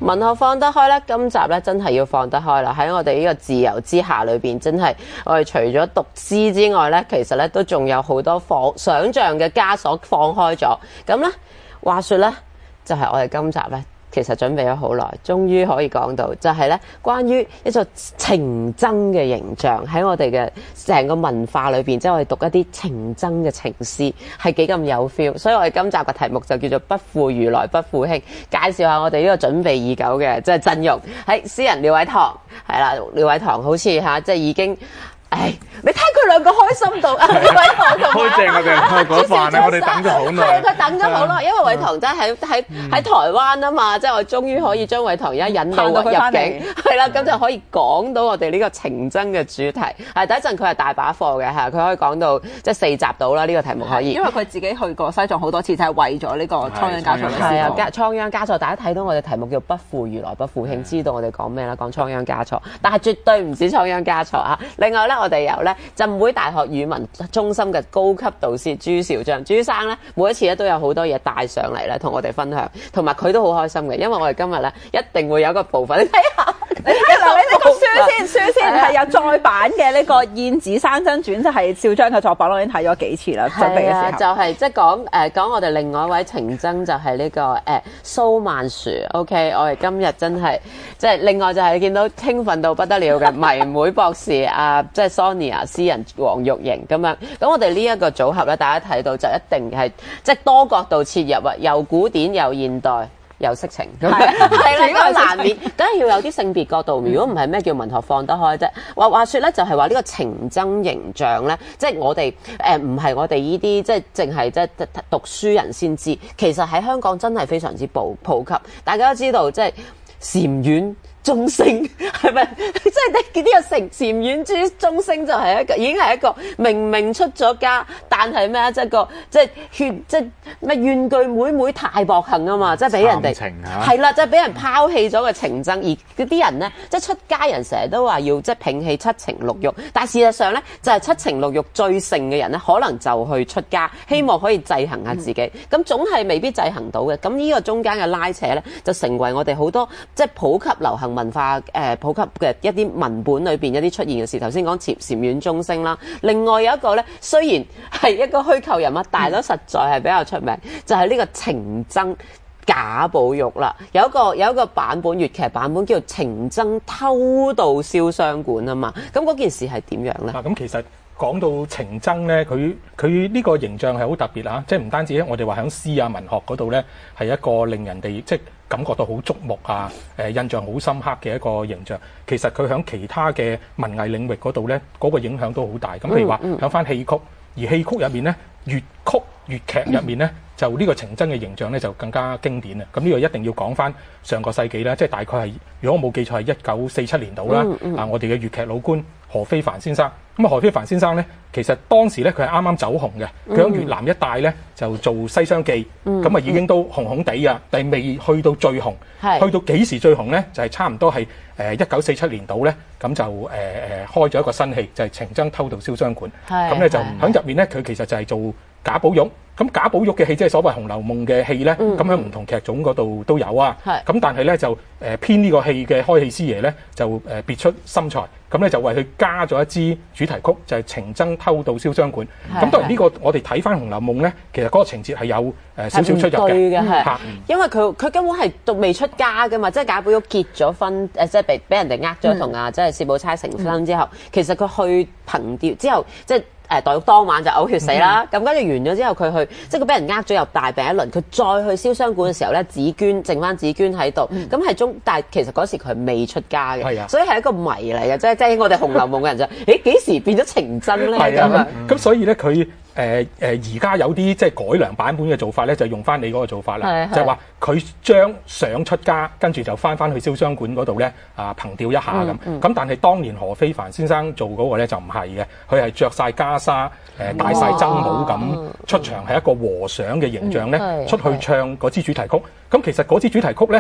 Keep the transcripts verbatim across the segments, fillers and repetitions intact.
文學放得開咧，今集咧真係要放得開啦！喺我哋呢個自由之下裏邊，真係我哋除咗讀詩之外咧，其實咧都仲有好多放想像嘅枷鎖放開咗。咁咧，話說咧，就係、是、我哋今集咧。其實準備咗好耐，終於可以講到，就係咧關於一個情僧嘅形象喺我哋嘅成個文化裏邊，即係我哋讀一啲情僧嘅情詩，係幾咁有 feel。所以我哋今集嘅題目就叫做不負如來不負卿，介紹下我哋呢個準備已久嘅即係陣容。喺詩人廖偉棠，係啦，廖偉棠好似嚇即係已經。唉，你睇佢兩個開心到啊！偉棠同埋開正我哋嗰飯咧，我哋等咗好耐。 係佢等咗好耐，因為偉棠真係喺喺喺台灣啊嘛，即係我終於可以將偉棠而家引導入境，係啦，咁就可以講到我哋呢個情僧嘅主題。係第一陣佢係大把貨嘅嚇，佢可以講到即係四集到啦。呢個題目可以， 因為佢自己去過西藏好多次，就係為咗呢個倉央嘉措。 係啊，倉央嘉措，大家睇到我哋題目叫不負如來不負卿，知道我哋講咩啦？講倉央嘉措，但係絕對唔止倉央嘉措啊！另外咧，我哋有咧浸會大學語文中心嘅高級導師朱兆章，朱生咧每一次咧都有好多嘢帶上嚟咧，同我哋分享，同埋佢都好開心嘅，因為我哋今日咧一定會有一個部分，你睇下， 你睇下你呢個書先，書先係有再版嘅呢個《燕子山真傳》，就係兆章嘅作品，我已經睇咗幾次啦。準備嘅時候就係即係講誒講我哋另外一位情僧就係呢、這個誒、呃、蘇曼殊 ，OK， 我哋今日真係即係另外就係見到興奮到不得了嘅迷妹博士啊，即係 Sonia。詩人黃玉瑩咁樣，咁我哋呢一個組合咧，大家睇到就一定係即係多角度切入啊，又古典又現代又色情，係啦，咁難免梗係要有啲性別角度。如果唔係咩叫文學放得開啫？話話説咧，就係話呢個情僧形象咧，即係我哋誒唔係我哋呢啲即係淨係即係讀書人先知，其實喺香港真係非常之普普及。大家都知道即係禪院。中星係咪？即係你呢個成禪院之中星就係一個，已經係一個明明出咗家，但係咩啊？即係個即係勸即係咩怨句妹妹太薄幸啊嘛！即係俾人哋係啦，即係俾人拋棄咗個情僧。而嗰啲人咧，即係出家人成日都話要即係摒棄七情六欲，但係事實上咧，就係、是、七情六欲最盛嘅人咧，可能就去出家，希望可以制衡下自己。咁、嗯、總係未必制衡到嘅。咁呢個中間嘅拉扯咧，就成為我哋好多即係普及流行文化誒、呃、普及嘅一啲文本裏邊一啲出現嘅事，頭先講禪禪院中星啦，另外有一個咧，雖然係一個虛構人物，但係都實在係比較出名，就係、是、呢個情僧賈寶玉啦。有一個有一個版本粵劇版本叫做《情僧偷渡瀟湘館》啊嘛，咁嗰件事係點樣咧？ 嗱，咁其實講到情僧咧，佢佢呢個形象係好特別啊！即係唔單止咧，我哋話喺詩啊文學嗰度咧，係一個令人哋即係感覺到好觸目啊，誒印象好深刻嘅一個形象。其實佢喺其他嘅文藝領域嗰度咧，嗰個影響都好大。咁譬如話喺翻戲曲，而戲曲入面咧，粵曲粵劇入面咧，就呢個情僧嘅形象咧就更加經典啊！咁呢個一定要講翻上個世紀啦，即係大概係如果我冇記錯係一九四七年度啦。嗯嗯、啊，我哋嘅粵劇老倌何非凡先生。咁啊，何非凡先生咧，其實當時咧佢係啱啱走紅嘅，佢喺越南一帶咧就做《西廂記》，咁啊、嗯、已經都紅紅地啊，但係未去到最紅，是去到幾時最紅咧？就係、是、差唔多係誒一九四七年度咧，咁就誒誒、呃、開咗一個新戲，就係、是《情僧偷渡瀟湘館》。咁咧就喺入面咧，佢其實就係做賈寶玉。咁賈寶玉嘅戲即係所謂《紅樓夢》嘅戲咧，咁喺唔同劇種嗰度都有啊。咁是但係咧就誒編呢個戲嘅開戲師爺咧就誒別出心裁，咁咧就為佢加咗一支主題曲，就係、是《情僧偷渡瀟湘館》。咁當然呢個我哋睇翻《紅樓夢》咧，其實嗰個情節係有誒少少出入嘅。 係因為佢佢根本係都未出家噶嘛，即係賈寶玉結咗婚，誒即係被俾人哋呃咗同啊，即係薛寶釵成婚之後，嗯、其實佢去憑弔之後即係。誒黛玉當晚就嘔血死啦，咁跟住完咗之後佢去，即係佢俾人呃咗入大病一輪，佢再去瀟湘館嘅時候咧，紫娟剩翻紫娟喺度，咁係、嗯、中，但係其實嗰時佢係未出家嘅，啊、所以係一個謎嚟嘅，即係即係我哋《紅樓夢》嘅人就，誒幾時變咗情僧咧咁啊？ 咁所以咧佢。誒誒而家有啲即係改良版本嘅做法咧，就用翻你嗰個做法啦，就係話佢將想出家，跟住就翻翻去瀟湘館嗰度咧啊憑吊一下咁。咁、嗯嗯、但係當年何非凡先生做嗰個咧就唔係嘅，佢係着晒袈裟，誒戴晒僧帽咁出場，係一個和尚嘅形象咧、嗯、出去唱嗰支主題曲。咁其實嗰支主題曲咧。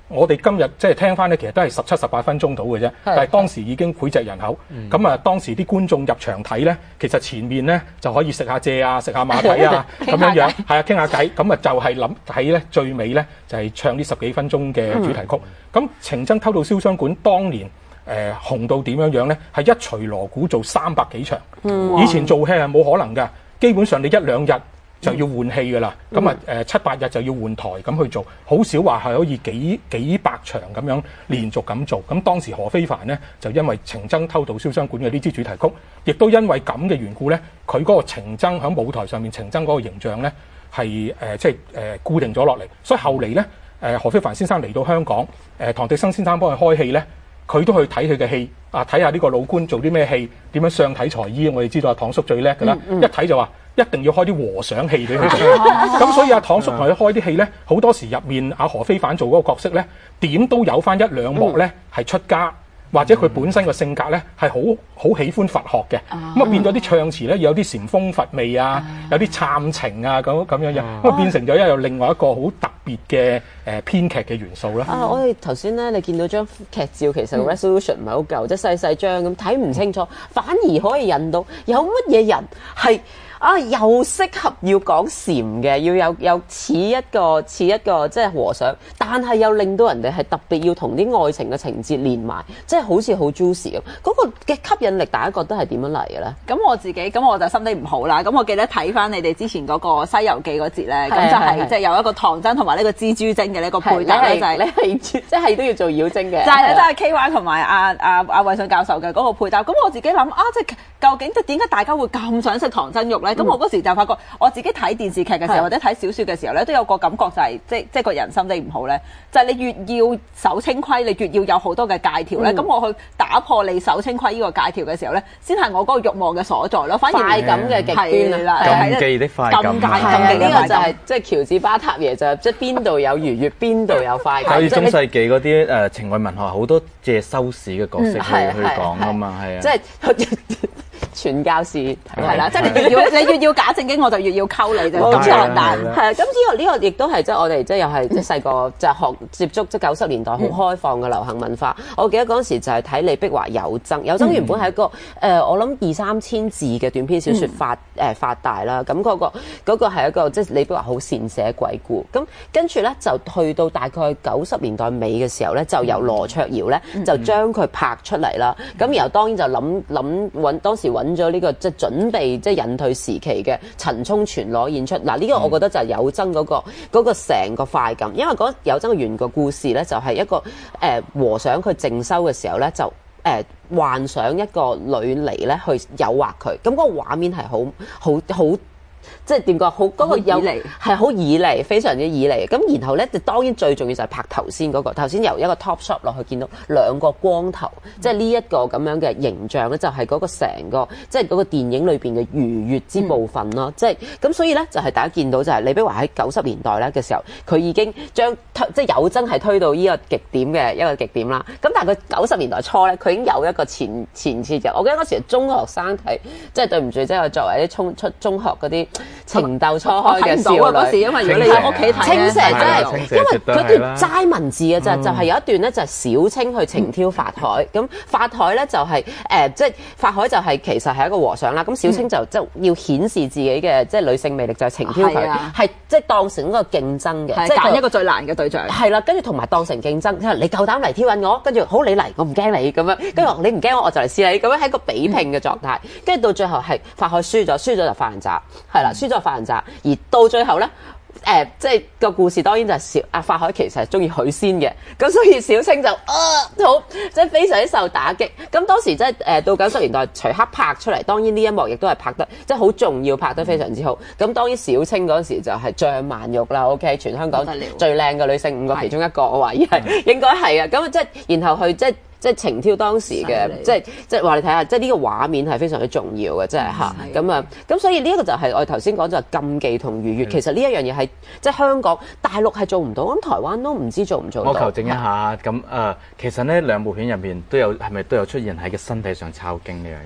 我哋今日即係聽翻咧，其實都係十七、十八分鐘到嘅啫。但係當時已經膾炙人口。咁啊、嗯，當時啲觀眾入場睇咧，其實前面咧就可以食下蔗啊、食下馬蹄啊咁樣樣，係啊，傾下偈。咁啊，就係諗睇咧最尾咧就係、是、唱呢十幾分鐘嘅主題曲。咁、嗯、情僧偷渡燒傷館當年誒、呃、紅到點樣樣咧？係一錘鑼鼓做三百幾場。嗯、以前做戲係冇可能㗎，基本上你一兩日就要換戲㗎啦，咁啊誒七八日就要換台咁去做，好少話係可以幾幾百場咁樣連續咁做。咁當時何非凡呢，就因為情僧偷渡燒傷館嘅呢支主題曲，亦都因為咁嘅緣故呢，佢嗰個情僧喺舞台上面情僧嗰個形象呢，係誒、呃、即係誒、呃、固定咗落嚟。所以後嚟呢，誒、呃、何非凡先生嚟到香港，誒、呃、唐滌生先生幫佢開戲呢，佢都去睇佢嘅戲，啊睇下呢個老官做啲咩戲，點樣相體裁衣。我哋知道阿唐叔最叻㗎啦，嗯嗯、一睇就話，一定要開啲和尚戲俾佢做，咁所以阿唐叔同佢開啲戲咧，好多時入面阿何非凡做嗰個角色咧，點都有翻一兩幕咧係出家，或者佢本身個性格咧係好好喜歡佛學嘅，咁啊變咗啲唱詞咧有啲禪風佛味啊，有啲懺情啊咁咁樣樣，咁啊變成咗一有另外一個好特別嘅誒編劇嘅元素啦。 啊，我哋頭先咧你見到張劇照，其實 resolution 唔係好夠，即係細細張咁睇唔清楚，反而可以引到有乜嘢人係。啊，又適合要講禪嘅，要有有似一個似一個即係和尚，但係又令到人哋係特別要同啲愛情嘅情節連埋，即係好似好 juicy 咁。嗰、那個嘅吸引力，大家覺得係點樣嚟嘅咧？咁我自己咁我就心理唔好啦。咁我記得睇翻你哋之前嗰個《西遊記》嗰節咧，咁就係即係有一個唐僧同埋呢個蜘蛛精嘅呢個配搭咧，就係、是、 你係即係都要做妖精嘅， 就係就係 K Y 同埋阿阿阿衛信教授嘅嗰個配搭。咁我自己諗啊，即係究竟即係點解大家會咁想食唐僧肉咧？咁、嗯、我嗰時就發覺，我自己睇電視劇嘅時候是或者睇小説嘅時候咧，都有個感覺就係、是、即即個人心地唔好咧，就係、是、你越要守清規，你越要有好多嘅戒條咧。咁、嗯、我去打破你守清規呢個戒條嘅時候咧，先係我嗰個慾望嘅所在咯。反而快感嘅極端啦， 禁忌的快感， 禁戒禁忌呢個就係即係喬治巴塔耶就即係邊度有愉悅，邊度有快感。 所以中世紀嗰啲誒情愛文學好多借修士嘅角色去、嗯、去講啊嘛，係啊， 即係。傳教士係啦，即係你越要你越要假正經，我就越要溝你就咁簡單。 係啊，咁呢個呢個亦都係即係我哋即係又係即係細個就學接觸即係九十年代好開放嘅流行文化。我記得嗰陣時就係睇李碧華有僧，有僧原本係一個誒我諗二三千字嘅短篇小説發誒發大啦。咁嗰個嗰個係一個即係李碧華好善寫鬼故。咁跟住咧就去到大概九十年代尾嘅時候咧，就由羅卓瑤咧就將佢拍出嚟啦。咁然後當然就諗諗揾當時揾咗呢個即係準備即係隱退時期嘅陳沖全裸演出。嗱，呢個我覺得就係有僧嗰個嗰個成個快感，因為嗰有僧嘅原個故事咧就係一個誒和尚佢靜修嘅時候咧就誒幻想一個女嚟咧去誘惑佢，咁嗰個畫面係好好好。即係點講好嗰個有係好以嚟，非常之以嚟。咁然後咧，就當然最重要就係拍頭先嗰個。頭先由一個 top shot 落去見到兩個光頭，嗯、即係呢一個咁樣嘅形象咧，就係嗰個成個即係嗰個電影裏邊嘅愉悅之部分咯。嗯、即係咁，所以咧就係大家見到就係李碧華喺九十年代咧嘅時候，佢已經將即係有真係推到呢個極點嘅一個極點啦。咁但係佢九十年代初咧，佢已經有一個前前設嘅。我記得嗰時中學生睇，即係對唔住，即係我作為啲衝出中學嗰啲。情竇初開嘅少女嗰時，因為如果你喺屋企睇青蛇真係，因為佢段齋文字嘅啫，就係有一段咧就係小青去情挑法海，咁法海咧就係誒，即係法海就係其實係一個和尚啦，咁小青就即係要顯示自己嘅即係女性魅力，就係情挑佢，係即係當成一個競爭嘅，即係揀一個最難嘅對象。係啦，跟住同埋當成競爭，即係你夠膽嚟挑釁我，跟住好你嚟，我唔驚你咁樣，跟住你唔驚我，我就嚟試你，咁樣係一個比拼嘅狀態，跟住到最後係法海輸咗，輸咗就發人渣，係啦，輸咗。發人渣，而到最後咧，誒、呃，即係個故事當然就係小阿法海其實係中意許仙嘅，咁所以小青就啊好，即係非常之受打擊。咁當時即係誒到九十年代徐克拍出嚟，當然呢一幕亦都係拍得即係好重要，拍得非常之好。咁當然小青嗰時就係張曼玉啦 ，OK， 全香港最靚嘅女性五個其中一個，我懷疑係應該係啊。咁即係然後去即係。即係情挑當時嘅，即係即係話你睇下，即係呢個畫面係非常之重要嘅，即係嚇咁啊！咁所以呢一個就係我哋頭先講就係禁忌同愉悅。其實呢一樣嘢係即係香港、大陸係做唔到，咁台灣都唔知做唔做到。 我求證一下，咁誒、呃，其實呢兩部片入面都有係咪都有出現喺個身體上抄經呢樣嘢？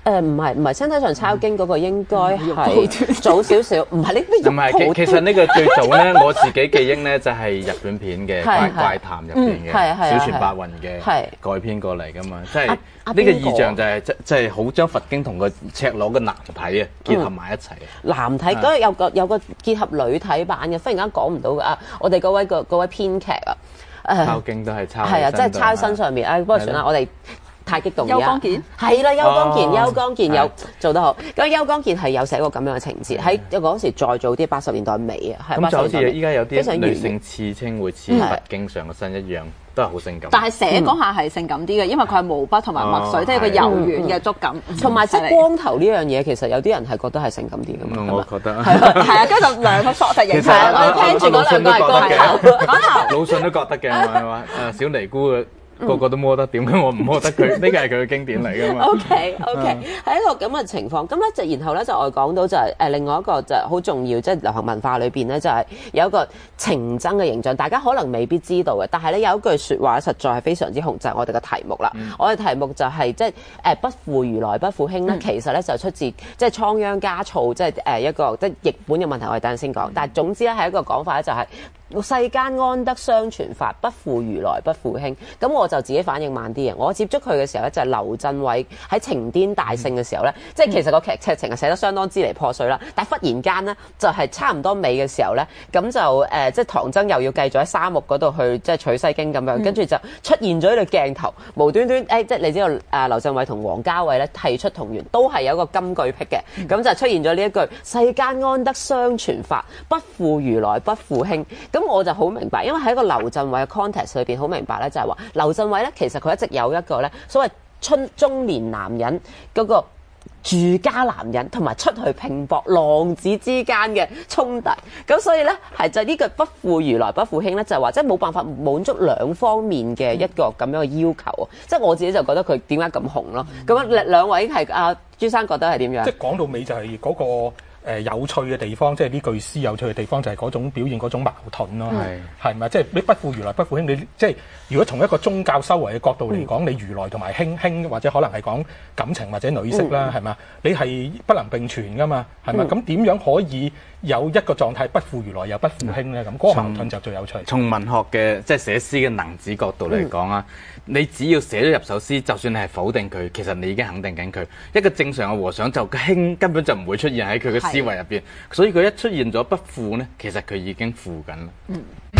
誒唔係唔係，身體上抄經嗰個應該係早少少，唔係呢邊唔係，其其實呢個最早咧，我自己記憶咧就係日本片嘅怪怪談入邊嘅小泉八雲嘅改編過嚟噶嘛，即係呢個意象就係即即係好將佛經同個赤裸嘅男體啊結合埋一齊。 男體嗰有個有個結合女體版嘅，忽然間講唔到㗎啊！我哋嗰位個嗰位編劇啊，誒抄經都係抄係啊，即係抄身上面啊，不過算啦，我哋。太激動而家， 邱剛健係啦，邱剛健，邱剛健有做得好。咁邱剛健係有寫過咁樣嘅情節，喺嗰時再早啲八十年代尾啊，係咁就好似依家有非常啲女性刺青會似佛經上嘅身一樣，都係好性感。 但係寫嗰下係性感啲嘅，因為佢係毛筆同埋墨水，即係個柔軟嘅觸感， 同埋即係光頭呢樣嘢，其實有啲人係覺得係性感啲嘅嘛。 我覺得係啊，跟住就兩個索實形象，我哋聽住嗰兩個係光頭，光頭。 魯迅都覺得嘅，係嘛？誒小尼姑嘅。個個都摸得，點解我唔摸得佢？呢個係佢嘅經典嚟㗎嘛。 OK OK，喺一個咁嘅情況，咁咧就然後咧就我講到就係誒另外一個就係好重要，即係流行文化裏邊咧就係有一個情僧嘅形象，大家可能未必知道嘅，但係咧有一句説話實在係非常之紅，就係我哋嘅題目啦。我哋題目就係即係誒不負如來不負卿咧，其實咧就出自即係倉央嘉措，即係誒一個即係譯本嘅問題，我哋等陣先講。但係總之咧係一個講法咧，就係世間安得雙全法，不負如來不負卿。咁我就自己反應慢啲嘅，我接觸佢嘅時候咧，就係劉鎮偉喺情顛大聖嘅時候咧，嗯、即係其實個劇劇情係寫得相當支離破碎啦。但係忽然間咧，就係、是、差唔多尾嘅時候咧，咁就誒、呃、即係唐僧又要繼續喺沙漠嗰度去即係取西經咁樣，跟住、嗯、就出現咗呢個鏡頭，無端端誒、哎、即係你知道誒劉鎮偉同王家衛咧剃出同源，都係有一個金句癖嘅，咁、嗯、就出現咗呢一句世間安得雙全法，不負如來不負卿。咁我就好明白，因為喺一個劉鎮偉嘅 context 裏邊，好明白咧，就係話劉鎮偉咧，其實佢一直有一個咧所謂春中年男人嗰個住家男人同埋出去拼搏浪子之間嘅衝突。咁所以咧係就呢個不負如來不負卿咧，就係話即係冇辦法滿足兩方面嘅一個咁樣嘅要求。即係我自己就覺得佢點解咁紅咯？咁樣兩兩位係阿朱生覺得係點樣？ 即係講到尾就係嗰個。誒、呃、有趣嘅地方，即係呢句詩有趣嘅地方，就係嗰種表現嗰種矛盾咯，係係咪？即係你不負如來不負卿，你即係如果從一個宗教修為嘅角度嚟講，嗯、你如來同埋卿卿或者可能係講感情或者女色啦，係嘛、嗯？你係不能並存噶嘛，係咪？咁點、嗯、樣可以有一個狀態不負如來又不負卿咧？咁嗰、嗯、個矛盾就最有趣。 從文學嘅即係寫詩嘅能子角度嚟講啊，嗯、你只要寫咗入首詩，就算你係否定佢，其實你已經肯定緊佢。一個正常嘅和尚就卿根本就唔會出現喺佢嘅思維入邊，所以佢一出現咗不負呢，其實佢已經負緊啦。嗯、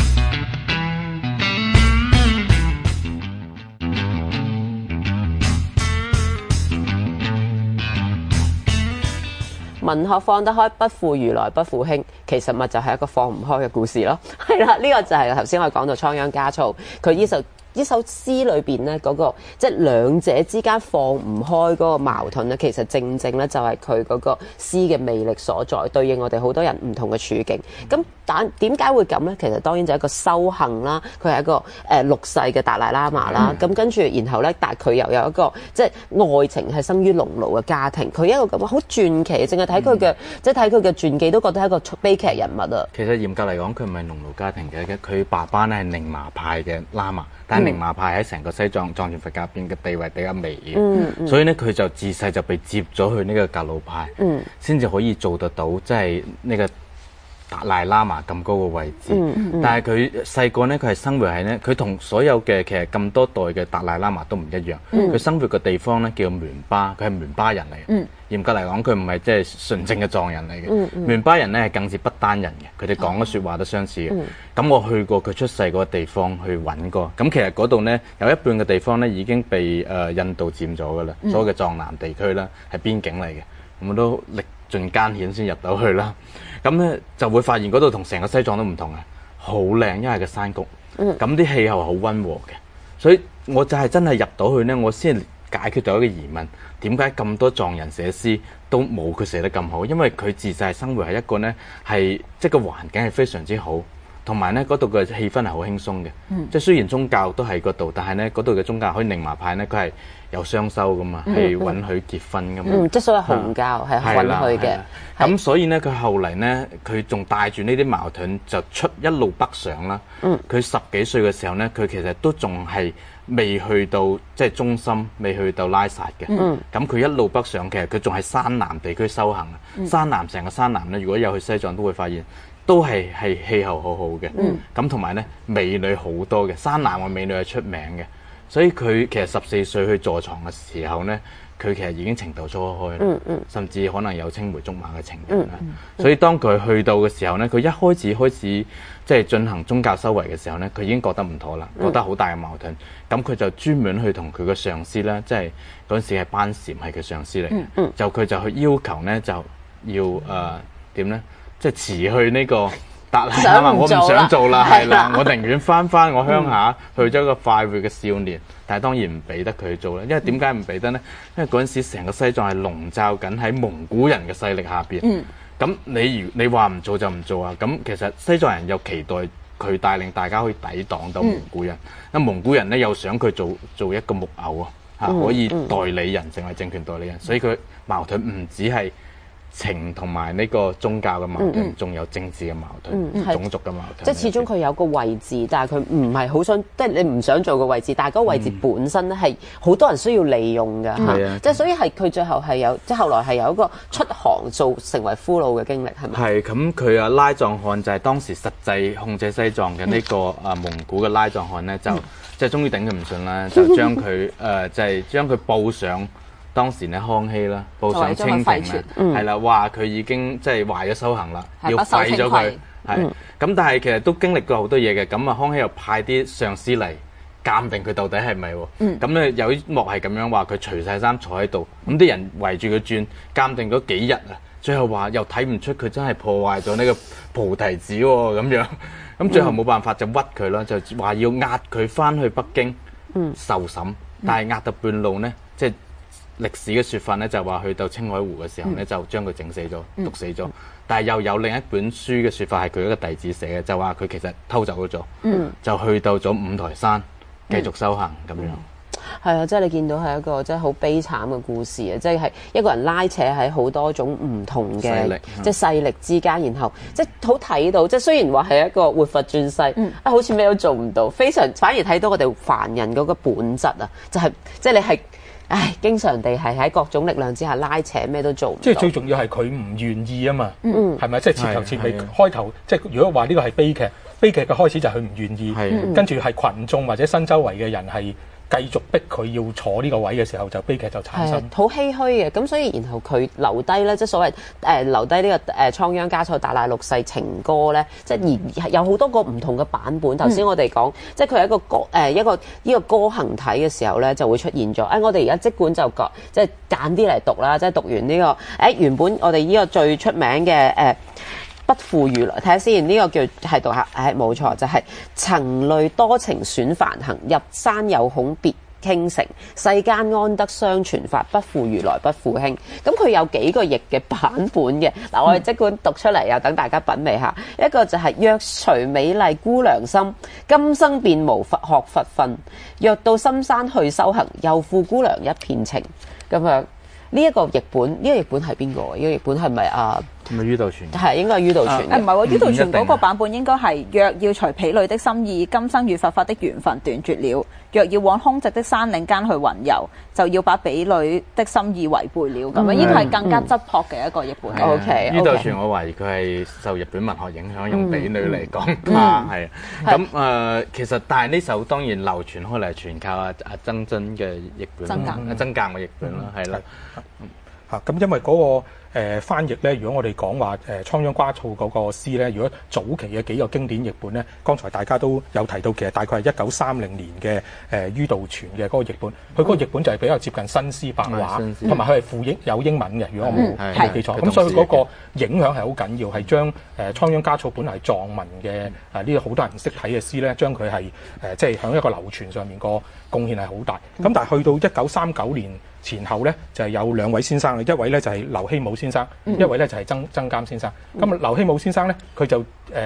文學放得開，不負如來不負卿，其實咪就係一個放唔開嘅故事咯。係啦，呢、這個就係頭先我講到倉央嘉措，佢呢首。呢首詩裏邊咧，嗰、那個即係兩者之間放唔開嗰個矛盾咧，其實正正咧就係佢嗰個詩嘅魅力所在，對應我哋好多人唔同嘅處境。咁但點解會咁咧？其實當然就係一個修行啦，佢係一個誒、呃、六世嘅達賴喇嘛啦。咁、嗯、跟住然後咧，但係佢又有一個即係愛情係生於農奴嘅家庭，佢一個咁好傳奇，淨係睇佢嘅即係睇佢嘅傳記都覺得係一個悲劇人物啊。 其實嚴格嚟講，佢唔係農奴家庭嘅，佢爸爸咧係寧麻派嘅喇嘛。但係寧麻派喺成個西藏藏傳佛教入邊嘅地位比較微嘅，嗯嗯、所以咧佢就自細就被接咗去呢個格魯派，先至、嗯、可以做得到即係呢個達賴喇嘛咁高嘅位置。嗯嗯、但係佢細個咧，佢係生活喺咧，佢同所有嘅其實咁多代嘅達賴喇嘛都唔一樣。佢、嗯、生活嘅地方咧叫棉巴，佢係棉巴人嚟嘅。嗯、嚴格嚟講，佢唔係即係純正嘅藏人嚟嘅。嗯嗯、棉巴人咧係更似不丹人嘅，佢哋講嘅説話都相似嘅。咁、嗯、我去過佢出世嗰個地方去揾過，咁其實嗰度咧有一半嘅地方咧已經被誒、呃、印度佔咗㗎啦，所謂嘅藏南地區啦係邊境嚟嘅，咁我都歷盡艱險先入到去啦。咁咧就會發現嗰度同成個西藏都唔同嘅，好靚，因為係個山谷，咁啲氣候好溫和嘅，所以我就係真係入到去咧，我先解決咗一個疑問，點解咁多藏人寫詩都冇佢寫得咁好？因為佢自細生活係一個咧係即係個環境係非常之好， 同埋咧嗰度嘅氣氛係好輕鬆嘅， 嗯即係雖然宗教都喺嗰度，但係咧嗰度嘅宗教，可以寧麻派咧佢係有雙修噶嘛，係、嗯、允許結婚噶嘛， 嗯，即係所謂紅教係允許嘅。 咁所以咧，佢後嚟咧，佢仲帶住呢啲矛盾就出一路北上啦。嗯，佢十幾歲嘅時候咧，佢其實都仲係未去到即係中心，未去到拉薩嘅。嗯，咁佢一路北上，其實佢仲係山南地區修行啊。嗯、山南成個山南咧，如果有去西藏都會發現。都係係氣候好好嘅，咁同埋咧美女好多嘅，山南嘅美女係出名嘅，所以佢其實十四歲去坐床嘅時候咧，佢其實已經情竇初開啦，嗯嗯、甚至可能有青梅竹馬嘅情人啦。嗯嗯、所以當佢去到嘅時候咧，佢一開始開始即係進行宗教修為嘅時候咧，佢已經覺得唔妥啦，覺得好大嘅矛盾。咁佢就專門去同佢嘅上司啦，即係嗰陣時係班禪係佢上司嚟嘅，嗯嗯、就佢就去要求咧就要誒點咧？即係辭去呢個達賴喇嘛，我唔想做啦，係啦，我寧願翻翻我鄉下，嗯、去咗一個快活嘅少年。但係當然唔俾得佢做啦，因為點解唔俾得呢？因為嗰陣時成個西藏係籠罩緊喺蒙古人嘅勢力下邊。咁、嗯、你如你話唔做就唔做啊？咁其實西藏人又期待佢帶領大家可以抵擋到蒙古人。咁、嗯、蒙古人呢又想佢做做一個木偶啊，嚇、嗯、可以代理人，成為政權代理人。所以佢矛盾唔止係情同埋呢個宗教嘅矛盾，仲、嗯嗯、有政治嘅矛盾、嗯、種族嘅矛盾。 即係始終佢有個位置，但係佢唔係好想，即係你唔想做個位置，但係嗰個位置本身咧係好多人需要利用嘅嚇。 係啊， 即係所以係佢最後係有，即係後來係有一個出行做成為俘虜嘅經歷，係咪？係咁，佢啊拉藏汗就係當時實際控制西藏嘅呢個啊蒙古嘅拉藏汗咧，就、嗯、即係終於頂佢唔順啦，就將佢誒就係將佢報上。當時咧康熙啦，報上清廷啦，係啦，話佢已經即係壞咗修行啦，要廢咗佢。係咁，但係其實都經歷過好多嘢嘅。咁啊，康熙又派啲上司嚟鑑定佢到底係咪喎？咁咧、嗯、有一幕係咁樣話，佢除晒衫坐喺度，咁啲人圍住佢轉，鑑定咗幾日啊，最後話又睇唔出佢真係破壞咗呢個菩提子喎咁樣。咁最後冇辦法就屈佢啦，就話要押佢翻去北京受審，但係押到半路呢，即係。歷史嘅説法咧就話去到青海湖嘅時候咧、嗯、就將佢整死咗，毒死咗。嗯、但係又有另一本書嘅説法係佢一個弟子寫嘅，就話佢其實偷走咗，嗯、就去到咗五台山繼續修行咁、嗯、樣。 係啊，即係你見到係一個即係好悲慘嘅故事啊！即係係一個人拉扯喺好多種唔同嘅勢力， 即係勢力之間，然後即係好睇到，即係雖然話係一個活佛轉世，嗯、啊好似咩都做唔到，非常反而睇到我哋凡人嗰個本質啊，就係、是、即係你係。唉，經常地係喺各種力量之下拉扯，咩都做唔到。 即係最重要係佢唔願意啊嘛，係咪、嗯？即係徹頭徹尾開頭，即係如果話呢個係悲劇，悲劇嘅開始就係佢唔願意，的跟住係群眾或者新周圍嘅人係繼續逼佢要坐呢個位嘅時候，就悲劇就產生。 好唏噓嘅，咁所以然後佢留低咧，即係所謂誒、呃、留低呢、這個誒倉央嘉措達賴六世情歌咧，即係而有好多個唔同嘅版本。頭先我哋講，嗯、即係佢係一個歌誒、呃、一個呢個歌行體嘅時候咧，就會出現咗。誒、哎，我哋而家即管就講，即係揀啲嚟讀啦，即係讀完呢、這個誒、哎、原本我哋呢個最出名嘅誒。呃不負如來，睇下先，呢、這個叫係讀下，誒冇錯，就係、是、層類多情選梵行，入山有恐別傾城，世間安得相傳法，不負如來不負卿。咁佢有幾個譯嘅版本嘅，嗱我哋即管讀出嚟，又等大家品味下。一個就係、是、若隨美麗姑娘心，今生便無佛學佛分；若到深山去修行，又負姑娘一片情。咁樣呢一個譯本，呢、這個譯本係邊個？呢、這個譯本係咪啊？ 係咪于道泉？ 係應該係于道泉。 誒唔係喎，于道泉嗰個版本應該係若要隨婢女的心意，今生與佛法的緣分斷絕了；若要往空寂的山嶺間去雲遊，就要把婢女的心意違背了。咁樣呢個係更加質樸嘅一個譯本。 O K， 于道泉我懷疑佢係受日本文學影響，用婢女嚟講啊，係咁誒。其實但係呢首當然流傳開嚟，全靠阿阿曾真嘅譯本， 曾鑑阿曾鑑嘅譯本啦，係啦。 嚇咁因為嗰個。誒、呃、翻譯咧，如果我哋講話誒倉央嘉措嗰個詩咧，如果早期嘅幾個經典譯本咧，剛才大家都有提到，其實大概係一九三零年嘅誒于道泉嘅嗰個譯本，佢嗰個譯本就係比較接近新詩白話，同埋佢係附英有英文嘅，如果我冇冇、嗯、記錯。咁所以嗰個影響係好緊要，係將誒倉央嘉措本嚟藏文嘅誒呢個好多人識睇嘅詩咧，將佢係誒即係喺一個流傳上面個貢獻係好大。咁但係去到一九三九年前後咧，就係、是、有兩位先生，一位咧就係、是、劉希武先生，嗯、一位咧就係、是、曾曾監先生。咁啊、嗯，劉希武先生咧，佢就誒、呃、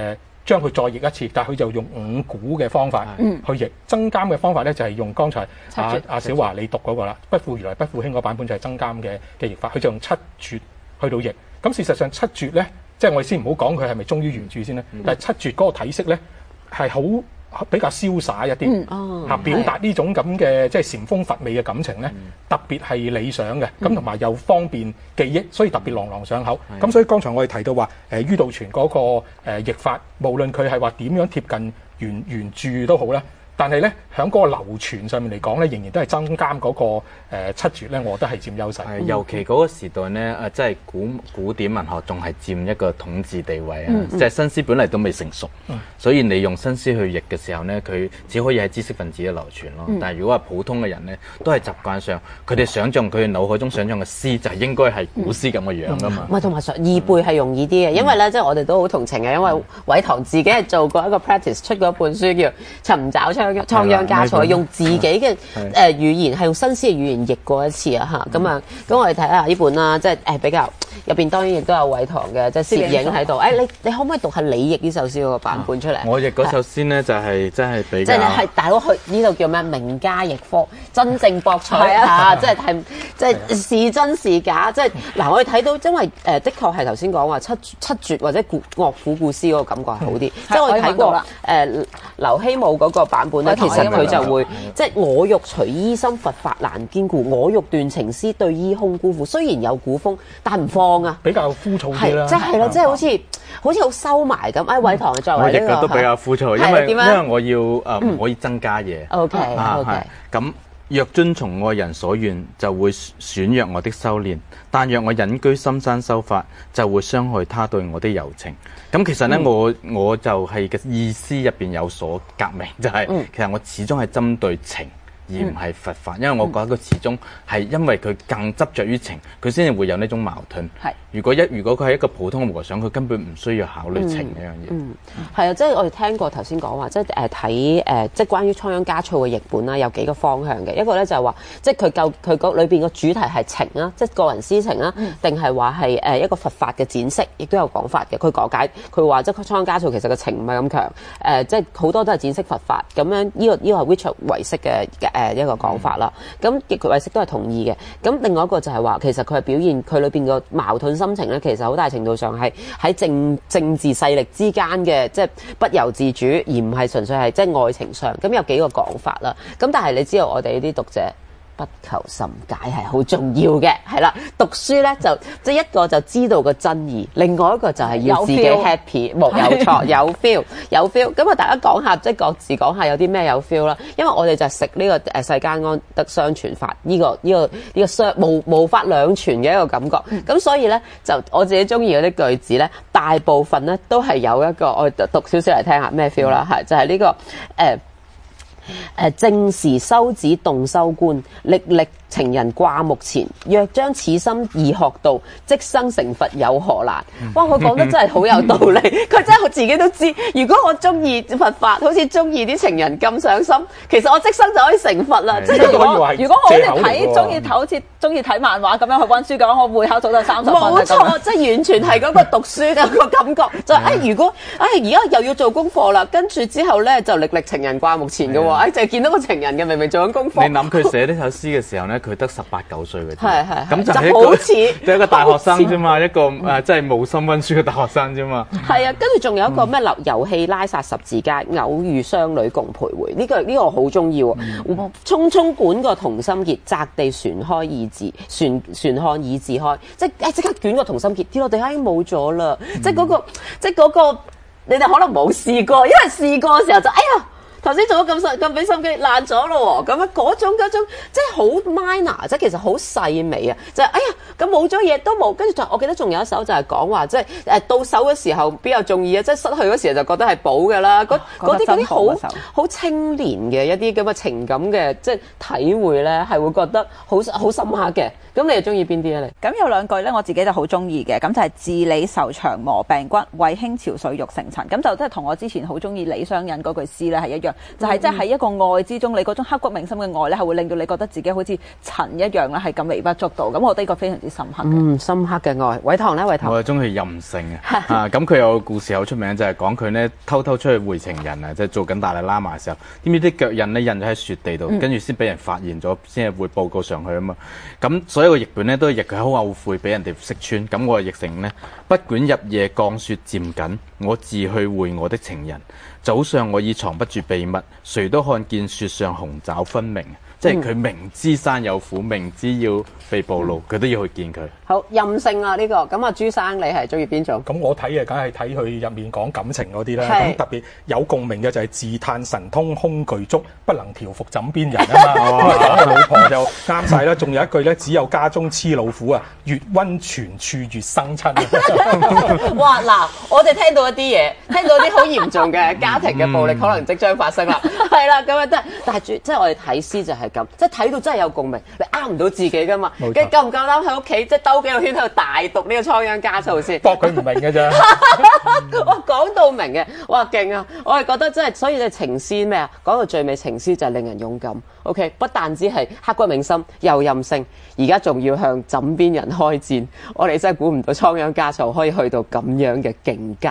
將佢再譯一次，但係佢就用五股嘅方法去譯。曾監嘅方法咧就係用剛才阿阿小華你讀嗰個啦，不負如來不負卿嗰版本就係曾監嘅嘅譯法，佢就用七絕去到譯。咁事實上七絕咧，即係我哋先唔好講佢係咪忠於原著先咧，但係七絕嗰個體式咧係好比較瀟灑一啲，嚇、嗯哦、表達呢種咁嘅即係禪風佛味嘅感情咧，嗯、特別係理想嘅，咁同埋又方便記憶，所以特別朗朗上口。咁、嗯、所以剛才我哋提到話，誒于道泉嗰個誒譯法，無論佢係話點樣貼近原原著都好啦。但係咧，喺嗰個流傳上面嚟講咧，仍然都係曾監嗰個誒、呃、七絕咧，我覺得係佔優勢。 係，尤其嗰個時代咧，誒即係古古典文學仲係佔一個統治地位啊！即係、嗯、新詩本嚟都未成熟，嗯、所以你用新詩去譯嘅時候咧，佢只可以喺知識分子嘅流傳咯。嗯、但係如果係普通嘅人咧，都係習慣上，佢哋想像佢腦海中想像嘅詩就係應該係古詩咁嘅樣噶嘛。唔係、嗯，同埋上易背係容易啲嘅，因為咧，即係、嗯、我哋都好同情嘅，因為偉棠自己係做過一個 practice 出過一本書叫《尋找槍倉央嘉措》，用自己嘅誒、呃、語言係用新詩嘅語言譯過一次啊嚇，咁啊，咁我哋睇下呢本啦，即係誒比較入邊當然亦都有偉棠嘅即係攝影喺度。誒、哎、你你可唔可以讀下你譯呢首詩嗰個版本出嚟、啊？ 我譯嗰首詩咧就係真係比較即係係大佬去呢度叫咩？名家譯科，真正博取嚇，即係係即係是真是假，即係嗱我哋睇到，因為誒、呃、的確係頭先講話七七絕或者古樂府故詩嗰個感覺係好啲，即係我哋睇過誒劉希武嗰個版本咧，其實佢就會即係我欲隨醫心，佛法難兼顧；我欲斷情絲，對醫空辜負。雖然有古風，但唔放啊， 比較枯燥啲啦。 即係啦，即係好似好似好收埋咁。誒，偉棠作為呢個都比較枯燥，因為因為我要誒唔可以增加嘢。 O K O K。 咁若遵從愛人所願，就會損弱我的修練；但若我隱居深山修法，就會傷害他對我的柔情。咁其實咧，嗯、我我就係嘅意思入邊有所革命，就係、是嗯、其實我始終係針對情，而唔係佛法，因為我覺得佢始終係因為佢更執着於情，佢先至會有呢種矛盾。係是，如果一如果佢係一個普通嘅和尚，佢根本唔需要考慮情呢樣嘢。 嗯，係啊、嗯，即係我哋聽過頭先講話，即係誒睇誒，即係關於倉央嘉措嘅譯本啦，有幾個方向嘅。一個咧就係話，即係佢夠佢個裏邊個主題係情啦，即係個人私情啦，定係話係誒一個佛法嘅展釋，亦都有講法嘅。佢講解佢話，即係倉央嘉措其實個情唔係咁強，誒、呃，即係好多都係展釋佛法咁樣。呢、這個呢、這個係 Richard 唯識嘅。誒一個講法啦，咁佢唯識都係同意嘅。咁另外一個就係話，其實佢係表現佢裏邊個矛盾心情咧，其實好大程度上係喺政政治勢力之間嘅，即係不由自主，而唔係純粹係即係愛情上。咁有幾個講法啦。咁但係你知道我哋呢啲讀者不求甚解係好重要嘅，係啦。讀書咧就即係一個就知道個真義，另外一個就係要自己 happy，冇有錯，有 feel， 有 feel。咁啊，大家講下即係各自講下有啲咩有 feel 啦。因為我哋就係食呢個誒世間安得雙全法，呢、這個呢、這個呢、這個雙無無法兩全嘅一個感覺。咁、嗯、所以咧就我自己中意嗰啲句子咧，大部分咧都係有一個我讀少少嚟聽下咩 feel 啦，係、嗯、就係、是、呢、這個誒。呃誒正時修止動修觀，歷歷情人掛目前。若將此心易學道，即生成佛有何難？哇！佢講得真係好有道理，佢真係我自己都知。如果我中意佛法，好似中意啲情人咁上心，其實我即生就可以成佛啦。即係如果如果我好似睇中意睇好似中意睇漫畫咁樣去溫書嘅話，我會考早到三十分。冇錯，即係完全係嗰個讀書嘅個感覺。就係、是、誒，如果誒而家又要做功課啦，跟住之後咧就歷歷情人掛目前嘅喎。誒就係見到個情人嘅，明明做緊功課。 你諗佢寫呢首詩嘅時候咧，佢得十八九歲嘅啫。 係係。 咁就係一個就一個大學生啫嘛，一個誒即係無心溫書嘅大學生啫嘛。 係啊，跟住仲有一個咩遊遊戲拉薩十字街，偶遇雙女共徘徊。呢、這個呢、這個我好中意喎。嗯、匆匆管個同心結，擲地船開意自船船看意自開。即係誒即刻捲個同心結，跌落地下已經冇咗啦。嗯、即係、那、嗰個即係嗰個，你哋可能冇試過，因為試過嘅時候就哎呀。頭先做咗咁細咁俾心機爛咗咯喎，咁樣嗰種嗰種即係好 minor，即係其實好細微啊！就係、哎呀咁冇咗嘢都冇，跟住就我記得仲有一首就係講話即係誒到手嘅時候邊有中意啊！即係失去嗰時候就覺得係寶㗎啦，嗰啲嗰啲好好清廉嘅一啲咁嘅情感嘅即係體會咧，係會覺得好好深刻嘅。咁你又中意邊啲啊？你咁有兩句咧，我自己就好中意嘅，咁就係治理愁腸磨病骨，為興憔悴欲成塵。咁就即係同我之前好中意李商隱嗰句詩咧係一樣。 樣，就係即係喺一個愛之中，你嗰種刻骨銘心嘅愛咧，係會令到你覺得自己好似塵一樣啦，係咁微不足道。咁我覺得呢個非常之深刻嘅。 嗯，深刻嘅愛。偉棠咧，偉棠。 我係中意任性啊！啊，咁佢有個故事好出名，就係講佢咧偷偷出去會情人啊，即係做緊達賴喇嘛嘅時候，點知啲腳印咧印咗喺雪地度，跟住先俾人發現咗，先係會報告上去啊嘛。咁所有嘅譯本咧都係譯佢好後悔俾人哋識穿，咁我係譯成咧，不管入夜降雪漸緊，我自去會我的情人。早上我已藏不住秘密，誰都看見雪上紅爪分明。即係佢明知山有虎，明知要被暴露，佢都要去見佢。 好任性啊！呢、這個咁啊，朱生你係中意邊種？ 咁我睇嘅梗係睇佢入面講感情嗰啲啦。咁特別有共鳴嘅就係自嘆神通空具足，不能調服枕邊人啊嘛。講老婆就啱晒啦。仲有一句咧，只有家中黐老虎啊，越温泉處越生親。 哇！嗱，我哋聽到一啲嘢，聽到啲好嚴重嘅家庭嘅暴力可能即將發生啦。係啦，咁啊真係，但係即係我哋睇詩就係咁，即係睇到真係有共鳴，你呃唔到自己噶嘛。跟住夠唔夠膽喺屋企即係兜幾個圈喺度大讀呢個倉央嘉措先？ 博佢唔明嘅啫。 哇，講到明嘅，哇勁啊！我係覺得真係，所以你情詩咩啊？講到最尾情詩就係令人勇敢。OK， 不但只係刻骨銘心，又任性，而家仲要向枕邊人開戰。我哋真係估唔到倉央嘉措可以去到咁樣嘅境界。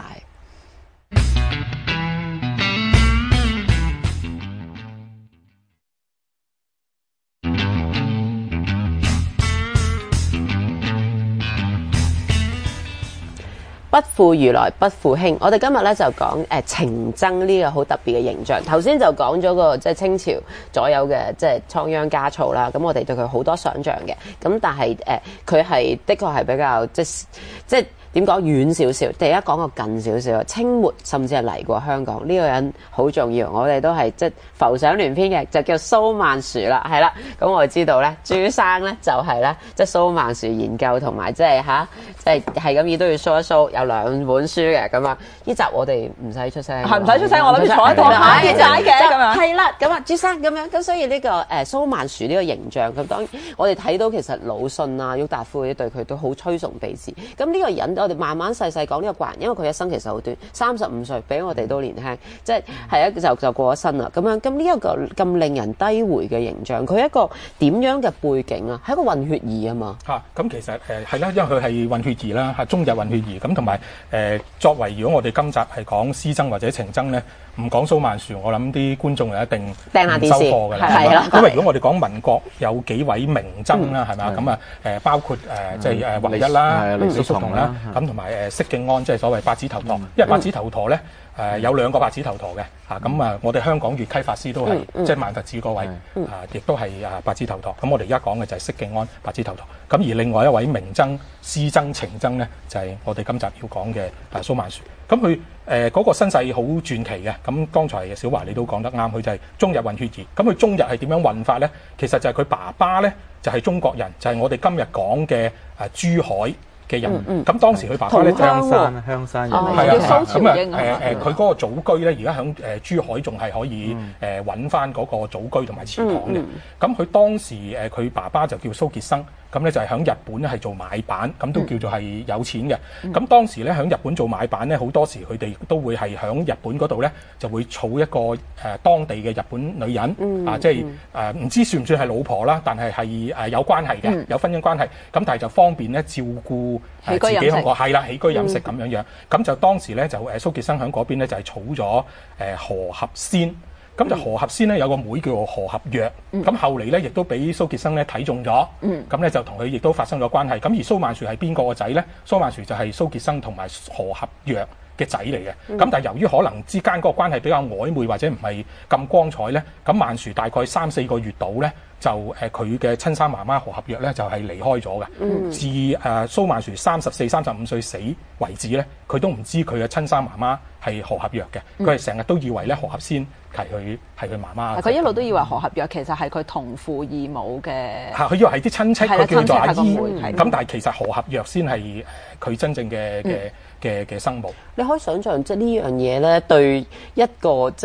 不負如來不負卿，我哋今日咧就講誒、呃、情僧呢個好特別嘅形象。頭先就講咗個即係清朝左右嘅即係倉央嘉措啦。咁我哋對佢好多想像嘅。咁但係誒佢係的確係比較即係即係點講遠少少。第一講個近少少，清末甚至係嚟過香港呢、這個人好重要。我哋都係即係浮想聯翩嘅，就叫蘇曼殊啦，係啦。咁我哋知道咧，朱生咧就係咧即係蘇曼殊研究同埋即係吓，即係係咁意都要 show 一 show 有兩本書嘅咁啊！呢集我哋唔使出聲， 係唔使出聲，我諗住坐喺度解嘅解嘅咁樣。係啦，咁啊朱生咁樣，咁所以呢、這個誒、呃、蘇曼殊呢個形象，咁當然我哋睇到其實魯迅啊、郁達夫嗰啲對佢都好推崇備至。咁呢個人我哋慢慢細細講呢個怪人，因為佢一生其實好短，三十五歲，比我哋都年輕，即係係一就就過咗身啦。咁樣咁呢一個咁令人低回嘅形象，佢一個點樣嘅背景啊？係一個混血兒啊嘛。 嚇、啊，咁其實誒係啦，因為佢係混血兒啦，係中日混血兒咁，同埋誒作為如果我哋今集係講詩僧或者情僧咧，唔講蘇曼殊，我諗啲觀眾就一定掟下電視收貨㗎啦。 係啦， 因為如果我哋講民國有幾位名僧啦，係咪啊？咁啊誒包括誒即係誒弘一啦、李叔同啦，咁同埋誒釋敬安，即係所謂八指頭陀。因為八指頭陀咧誒有兩個八指頭陀嘅嚇，咁啊我哋香港粵溪法師都係即係萬佛寺嗰位啊，亦都係啊八指頭陀。咁我哋而家講嘅就係釋敬安八指頭陀。咁而另外一位名僧詩僧情僧咧，就係我哋今集要講嘅啊蘇曼殊。咁佢誒嗰個身世好傳奇嘅。咁剛才小華你都講得啱，佢就係中日混血兒。咁佢中日係點樣混法咧？其實就係佢爸爸咧就係中國人，就係我哋今日講嘅誒珠海嘅人。咁、嗯嗯、當時佢爸爸咧就香山香山人， 係啊，咁啊誒誒，佢嗰個祖居咧，而家響誒珠海仲係可以誒揾翻嗰個祖居同埋祠堂嘅。咁佢當時誒佢爸爸就叫蘇傑生。咁咧就係喺日本咧係做買辦，咁都叫做係有錢嘅。咁、嗯、當時咧喺日本做買辦咧，好多時佢哋都會係喺日本嗰度咧就會儲一個誒、呃、當地嘅日本女人、嗯、啊，即係誒唔知算唔算係老婆啦，但係係誒有關係嘅，嗯、有婚姻關係。咁但係就方便咧照顧、呃、自己嗰個係啦，起居飲食咁樣樣。咁、嗯、就當時咧就誒蘇傑生喺嗰邊咧就係儲咗誒河合仙。咁就河合仙咧有個妹叫做河合若，咁、嗯、後嚟咧亦都俾蘇傑生咧睇中咗，咁咧、嗯、就同佢亦都發生咗關係。咁而蘇曼殊係邊個個仔咧？蘇曼殊就係蘇傑生同埋河合若嘅仔嚟嘅。咁、嗯、但係由於可能之間嗰個關係比較曖昧或者唔係咁光彩咧，咁曼殊大概三四個月到咧，就誒佢嘅親生媽媽河合若咧就係、是、離開咗嘅。嗯、自誒、呃、蘇曼殊三十四、三十五歲死為止咧，佢都唔知佢嘅親生媽媽係河合若嘅。佢係成日都以為咧河合仙係佢係佢媽媽。佢一路都以為河合若其實係佢同父異母嘅。 係佢以為係啲親戚，佢叫做阿姨。咁、 嗯、 但係其實河合若先係佢真正嘅嘅嘅嘅生母。 你可以想象即係呢樣嘢咧，對一個即係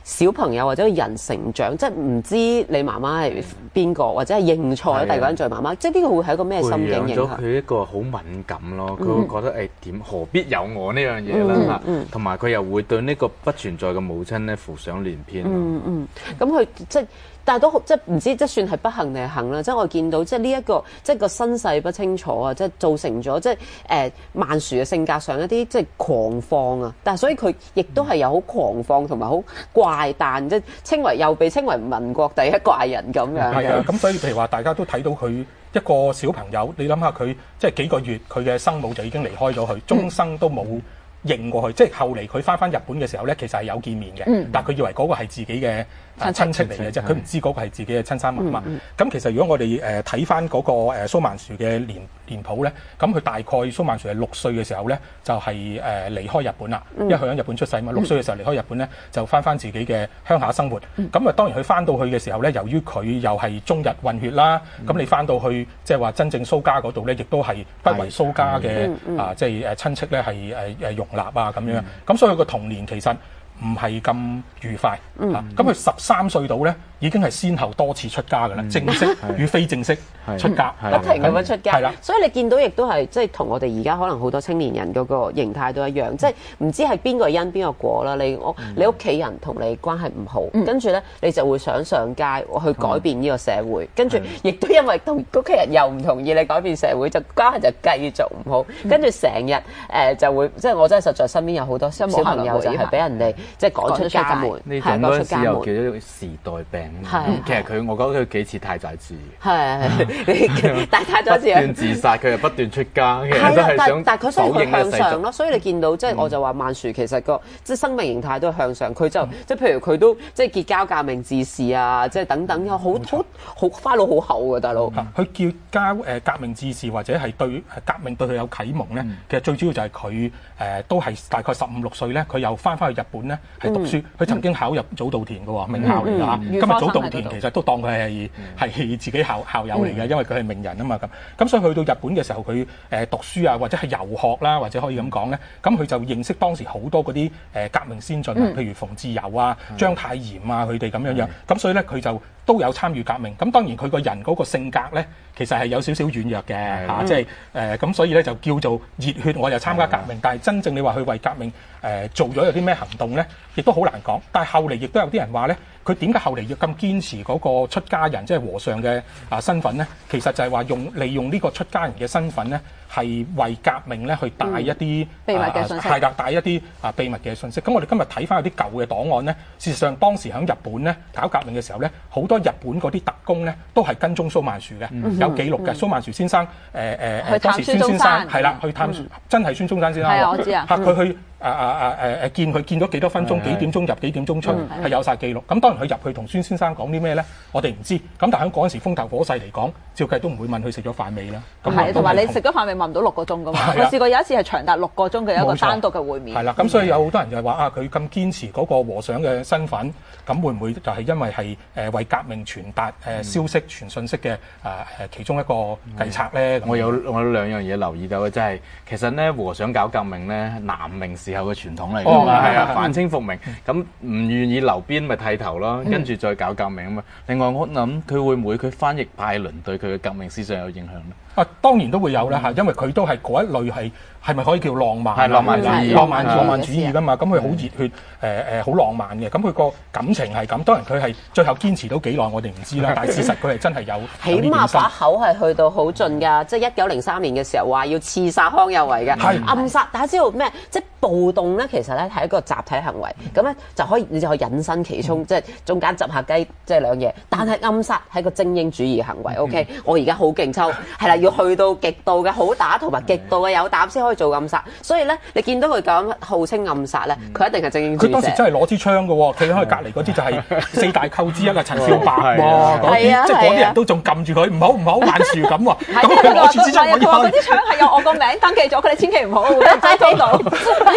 小朋友或者人成長，即係唔知你媽媽係邊個，或者係認錯咗第二個人做媽媽，即係呢個會係一個咩心境影響？ 培養咗佢一個好敏感咯，佢會覺得誒點何必有我呢樣嘢啦嚇，同埋佢又會對呢個不存在嘅母親咧浮想聯翩。 嗯嗯，咁佢即係。但係都即係唔知，即係算係不幸定係幸啦。即係我見到即係呢一個即係個身世不清楚啊，即係造成咗即係誒曼殊嘅性格上一啲即係狂放啊。但係所以佢亦都係有好狂放同埋好怪誕，即係稱為又被稱為民國第一怪人咁樣。 係啊，咁所以譬如話大家都睇到佢一個小朋友，你諗下佢即係幾個月，佢嘅生母就已經離開咗佢，終生都冇認過去，即係後嚟佢翻返日本嘅時候咧，其實係有見面嘅，嗯、但係佢以為嗰個係自己嘅親戚嚟嘅啫，佢唔知嗰個係自己嘅親生媽媽。咁、嗯嗯、其實如果我哋誒睇翻嗰個誒蘇曼殊嘅年年譜咧，咁佢大概蘇曼殊係六歲嘅時候咧，就係、是、誒、呃、離開日本啦，嗯、因為佢喺日本出世嘛。六歲嘅時候離開日本咧，就翻翻自己嘅鄉下生活。咁啊、嗯，當然佢翻到去嘅時候咧，由於佢又係中日混血啦，咁、嗯、你翻到去即係話真正蘇家嗰度咧，亦都係不為蘇家嘅、嗯嗯、啊，即係誒親戚咧係誒誒容納啊咁樣。咁、嗯、所以佢個童年其實唔係咁愉快，咁佢十三歲到咧，已經係先後多次出家㗎啦，嗯、正式與非正式出家， 不停咁樣出家。係啦，所以你見到亦都係即係同我哋而家可能好多青年人嗰個形態都一樣，即係唔知係邊個因邊個果啦。你我、嗯、你屋企人同你關係唔好，嗯、跟住咧你就會想上街去改變呢個社會，嗯、跟住亦都因為同屋企人又唔同意你改變社會，就關係就繼續唔好，嗯、跟住成日誒就會即係我真係實在身邊有好多小朋友就係俾人哋。即係趕出家門， 呢種嗰陣時又叫做時代病。係，其實佢我覺得佢幾似太宰治。係係，但係太宰治不斷自殺，佢又不斷出家，其實都係想但係佢所以向上咯。所以你見到即係我就話曼殊其實個即係生命形態都係向上。佢就即係譬如佢都即係結交革命志士啊，即係等等，好好好花腦好厚㗎大佬。 佢結交誒革命志士或者係對革命對佢有啟蒙咧，其實最主要就係佢誒都係大概十五六歲咧，佢又翻返去日本咧。係讀書，佢、嗯、曾經考入早稻田嘅喎，名校嚟㗎嚇。今日早稻田其實都當佢係係自己校校友嚟嘅，嗯、因為佢係名人啊嘛咁。咁所以去到日本嘅時候，佢誒讀書啊，或者係遊學啦，或者可以咁講咧。咁佢就認識當時好多嗰啲誒革命先進啊，譬如馮志柔啊、章太炎啊，佢哋咁樣樣。咁所以咧，佢就都有參與革命。咁當然佢個人嗰個性格咧，其實係有少少軟弱嘅嚇，即係誒咁，所以咧就叫做熱血，我又參加革命。但係真正你話佢為革命誒、呃、做咗有啲咩行動咧，亦都好難講。但係後嚟亦都有啲人話咧，佢點解後嚟要咁堅持嗰個出家人即係、就是、和尚嘅啊身份咧？其實就係話用利用呢個出家人嘅身份咧，係為革命咧去帶一啲、嗯、秘密嘅信息，係啦、啊，帶一啲啊秘密嘅信息。咁我哋今日睇翻有啲舊嘅檔案咧，事實上當時喺日本咧搞革命嘅時候咧，好多日本嗰啲特工咧都係跟蹤蘇曼殊嘅，嗯、有記錄嘅。蘇曼殊先生誒誒誒，當時孫先生係啦，去探、嗯、真係孫中山先生。係啊，我知啊。嚇佢去。啊啊啊誒誒見佢見咗幾多分鐘，幾點鐘入幾點鐘出，係、嗯、有晒記錄。咁當然佢入去同孫先生講啲咩咧，我哋唔知。咁但係喺嗰陣時風頭火勢嚟講，照計都唔會問佢食咗飯未啦。 係，同埋你食咗飯未問唔到六個鐘噶嘛。我試過有一次係長達六個鐘嘅一個單獨嘅會面。係啦，咁所以有好多人就係話啊，佢咁堅持嗰個和尚嘅身份，咁會唔會就係因為係誒為革命傳達誒消息、傳信息嘅誒誒其中一個計策咧？ 我有我有兩樣嘢留意到嘅，就係其實咧和尚搞革命咧，南明時候嘅傳統嚟㗎嘛，係啊，反清復明，咁唔願意留邊咪剃頭咯，跟住再搞革命啊嘛。另外我諗佢會唔會佢翻譯拜倫對佢嘅革命思想有影響咧？ 啊，當然都會有啦嚇，因為佢都係嗰一類係係咪可以叫浪漫？ 係浪漫主義， 浪漫浪漫主義㗎嘛。咁佢好熱血，誒誒好浪漫嘅。咁佢個感情係咁，當然佢係最後堅持到幾耐，我哋唔知啦。但係事實佢係真係有， 起碼把口係去到好盡㗎。即係一九零三年嘅時候話要刺殺康有為嘅，係暗殺。大家知道咩？即係暴動咧，其實咧係一個集體行為。咁咧就可以你就可以引申其中，即係中間執下雞，即係兩嘢。但係暗殺係個精英主義行為。OK，我而家好勁抽，係啦。要去到極度嘅好打同埋極度嘅有膽先可以做暗殺，所以咧你見到佢咁號稱暗殺咧，佢一定係精英主義者。 佢當時真係攞支槍嘅喎，企喺佢隔離嗰啲就係四大寇之一嘅陳少白喎，嗰啲即係嗰啲人都仲撳住佢，唔好唔好萬樹咁喎。咁佢攞住支槍，佢話嗰啲槍係有我個名登記咗，佢哋千祈唔好會俾人追到。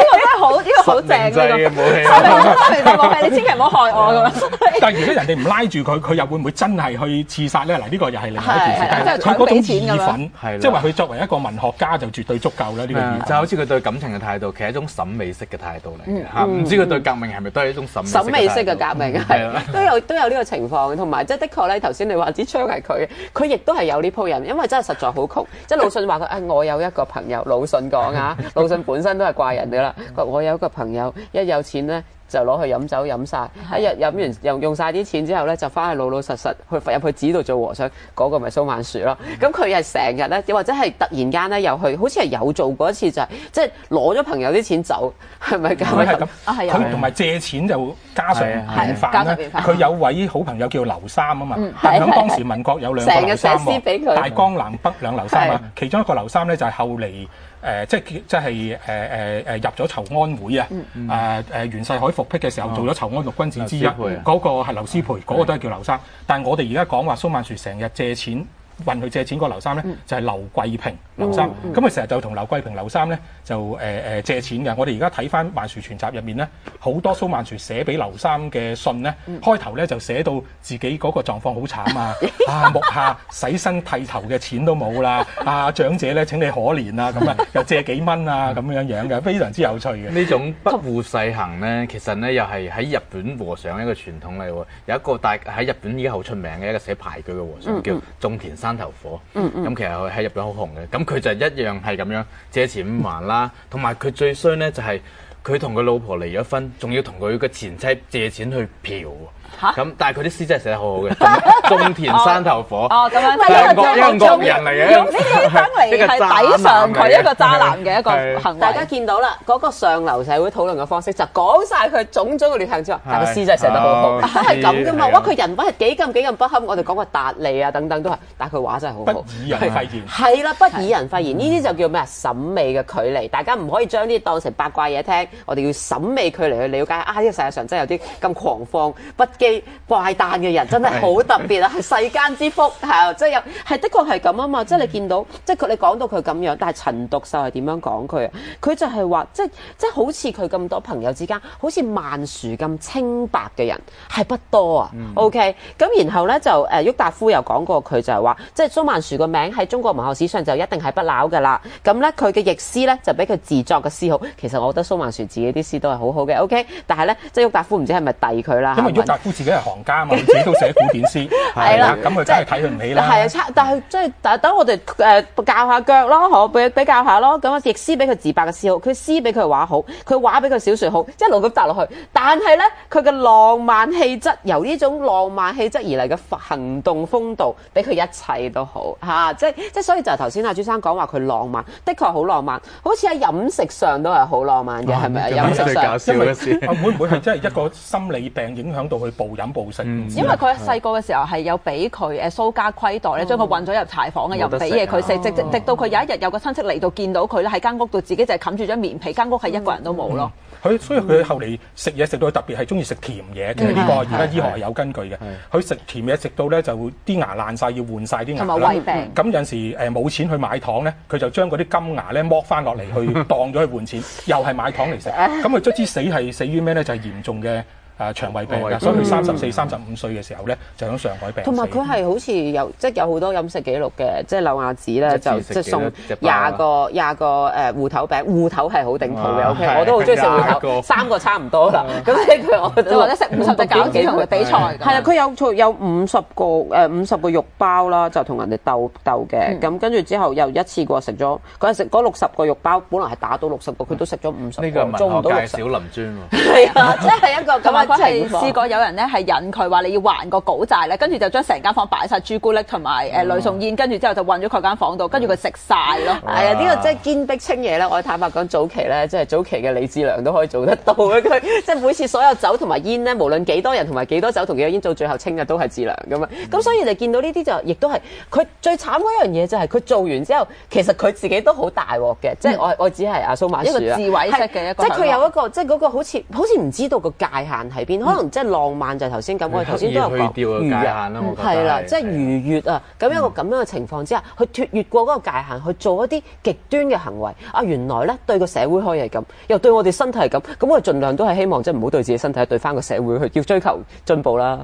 個真係好，呢個好正呢個。 實名制嘅武器實名制武器，你千祈唔好害我咁樣。 但係如果人哋唔拉住佢，佢又會唔會真係去刺殺咧？嗱，呢個又係另外一件事。 係係但係佢嗰種義係憤，即係話佢作為一個文學家就絕對足夠啦。呢個義憤就好似佢對感情嘅態度，其實係一種審美式嘅態度嚟嘅嚇。唔知佢對革命係咪都係一種審美審美式嘅革命係都有都有呢個情況，同埋即係的確咧，頭先你話支槍係佢，佢亦都係有呢鋪人，因為真係實在好窮。即係魯迅話佢誒，我有一個朋友，魯迅講啊，魯迅本身都係怪人㗎啦。佢話我有一個朋友，一有錢咧，就攞去飲酒飲晒，一日飲完又用晒啲錢之後咧，就翻去老老實實去入去寺度做和尚，嗰、那個咪蘇曼殊咯。咁佢係成日咧，或者係突然間咧，又去，好似係有做過一次，就係即係攞咗朋友啲錢走，係咪咁？ 佢係咁， 啊係佢同埋借錢就加上便飯咧。佢有位好朋友叫劉三啊嘛， 嗯、 但係咁當時民國有兩個劉三喎，大江南北兩劉三啊，其中一個劉三咧就係後嚟。誒、呃、即係即係誒誒誒入咗籌安會啊！誒誒袁世凱復辟嘅時候做咗籌安六君子之一，嗰、嗯那個係劉師培，嗰、那個都係叫劉生。但係我哋而家講話蘇曼殊成日借錢運去借錢嗰個劉生咧，嗯、就係劉貴平劉生。咁佢成日就同劉貴平劉生咧就誒誒、呃、借錢嘅。我哋而家睇翻《曼殊全集》入面咧，好多蘇曼殊寫俾劉生嘅信咧，嗯、開頭咧就寫到自己嗰個狀況好慘啊！啊目下洗身剃頭嘅錢都冇啦！啊長者咧請你可憐啊！咁啊又借幾蚊啊咁樣樣嘅，非常之有趣嘅。 呢種不護世行咧，其實咧又係喺日本和尚一個傳統嚟喎。有一個大喺日本依家好出名嘅一個寫牌具嘅和尚、嗯、叫種田山頭火。咁、嗯、其實佢喺日本好紅嘅。咁佢就一樣係咁樣借錢還啦，同埋佢最衰咧就係佢同佢老婆離咗婚，仲要同佢嘅前妻借錢去嫖。咁但係佢啲詩真係寫得好好嘅，種田山頭火。哦，咁樣係惡一個惡人嚟嘅， 用呢啲燈嚟係抵上佢一個渣男嘅一個行為。 大家見到啦，嗰、那個上流社會討論嘅方式就講晒佢種種嘅劣行之後，但係個詩真係寫得好好，都係咁噶嘛。哇，佢人品係幾咁幾咁不堪，我哋講過達利啊等等都係，但係佢畫真係好好。 不以人廢言。 係啦，不以人廢言，呢啲就叫咩啊？審美嘅距離，大家唔可以將呢啲當成八卦嘢聽，我哋要審美距離去了解啊！呢、這個世界上真係有啲咁狂放不羈怪誕嘅人真係好特別啊，係世間之福，係即係有係的確係咁啊嘛，即係你見到，即係佢你講到佢咁樣，但係陳獨秀係點樣講佢啊？佢就係話，即係即係好似佢咁多朋友之間，好似曼殊咁清白嘅人係不多啊。嗯、OK， 咁然後咧就誒郁達夫又講過佢就係話，即係蘇曼殊個名喺中國文學史上就一定係不朽㗎啦。咁咧佢嘅譯詩咧就比佢自作嘅詩好。其實我覺得蘇曼殊自己啲詩都係好好嘅。OK， 但係咧即係郁達夫唔知係咪遞佢啦？ 因為郁達夫自己係行家嘛，佢自己都寫古典詩，係啦，咁佢真係睇佢唔起啦。係啊，差，但係即係等等我哋誒教下腳咯，可比比較下咯。咁啊，譯詩比佢自白嘅詩好，佢詩比佢畫好，佢畫比佢小説好，一路咁答落去。但係咧，佢嘅浪漫氣質，由呢種浪漫氣質而嚟嘅行動風度，比佢一切都好嚇、啊。即係即係，所以就係頭先阿朱生講話佢浪漫，的確好浪漫，好似喺飲食上都係好浪漫嘅，係咪啊？飲食上， 因為會唔會係真係一個心理病影響到佢暴飲暴食？嗯、 因為佢細個嘅時候係有俾佢誒蘇家虧待咧，將佢運咗入柴房嘅，又唔俾嘢佢食，直直直到佢有一日有個親戚嚟到見到佢咧，喺間屋度自己就係冚住張棉被，間屋係一個人都冇咯。 佢、嗯、所以佢後嚟食嘢食到特別係中意食甜嘢，其實呢個而家醫學係有根據嘅。佢食甜嘢食到咧就啲牙爛晒，要換晒啲牙啦。同埋胃病。咁有陣時誒冇錢去買糖咧，佢就將嗰啲金牙咧剝翻落嚟去當咗去換錢，又係買糖嚟食。咁佢卒之死係死於咩咧？就係、是、嚴重嘅。誒腸胃病㗎，嗯、所以佢三十四、三十五歲嘅時候咧，就喺上海病死。同埋佢係好似有即係有好多飲食記錄嘅，即係柳亞子咧就即係送廿個廿個誒芋頭餅，芋頭係好頂肚嘅。O K， 我都好中意食芋頭，三個差唔多啦。咁即係我或者食五十隻餃子同佢比賽。係啊，佢有有五十個誒五十個肉包啦，就同人哋鬥鬥嘅。咁跟住之後又一次過食咗嗰日食嗰六十個肉包，本來係打到六十個，佢都食咗五十個， 呢個做唔到六十。 小林尊喎。 係啊，即係一個咁啊。 佢係試過有人咧係引佢話你要還個稿債咧，跟住就將成間房擺晒朱古力同埋誒呂宋煙，跟住之後就韞咗佢間房度，跟住佢食晒咯。係啊，呢個即係堅壁清野咧。我坦白講，早期咧即係早期嘅李志良都可以做得到嘅。佢即係每次所有酒同埋煙咧，無論幾多人同埋幾多酒同幾多煙，到最後清嘅都係志良咁啊。咁所以你見到呢啲就亦都係佢最慘嗰一樣嘢就係佢做完之後，其實佢自己都好大鑊嘅。即係我我只係阿蘇曼殊啊， 一個自毀式嘅一個， 即係佢有一個即係嗰個好似好似唔知道個界限係喺邊？可能即係浪漫就係頭先咁，我哋頭先都有講去掉個界限啦，我覺得係啦，即係愉悅啊！咁一個咁樣嘅情況之下，去脱越過嗰個界限，去做一啲極端嘅行為。啊，原來咧對個社會可以係咁，又對我哋身體係咁。咁我哋盡量都係希望即係唔好對自己身體，對翻個社會去要追求進步啦。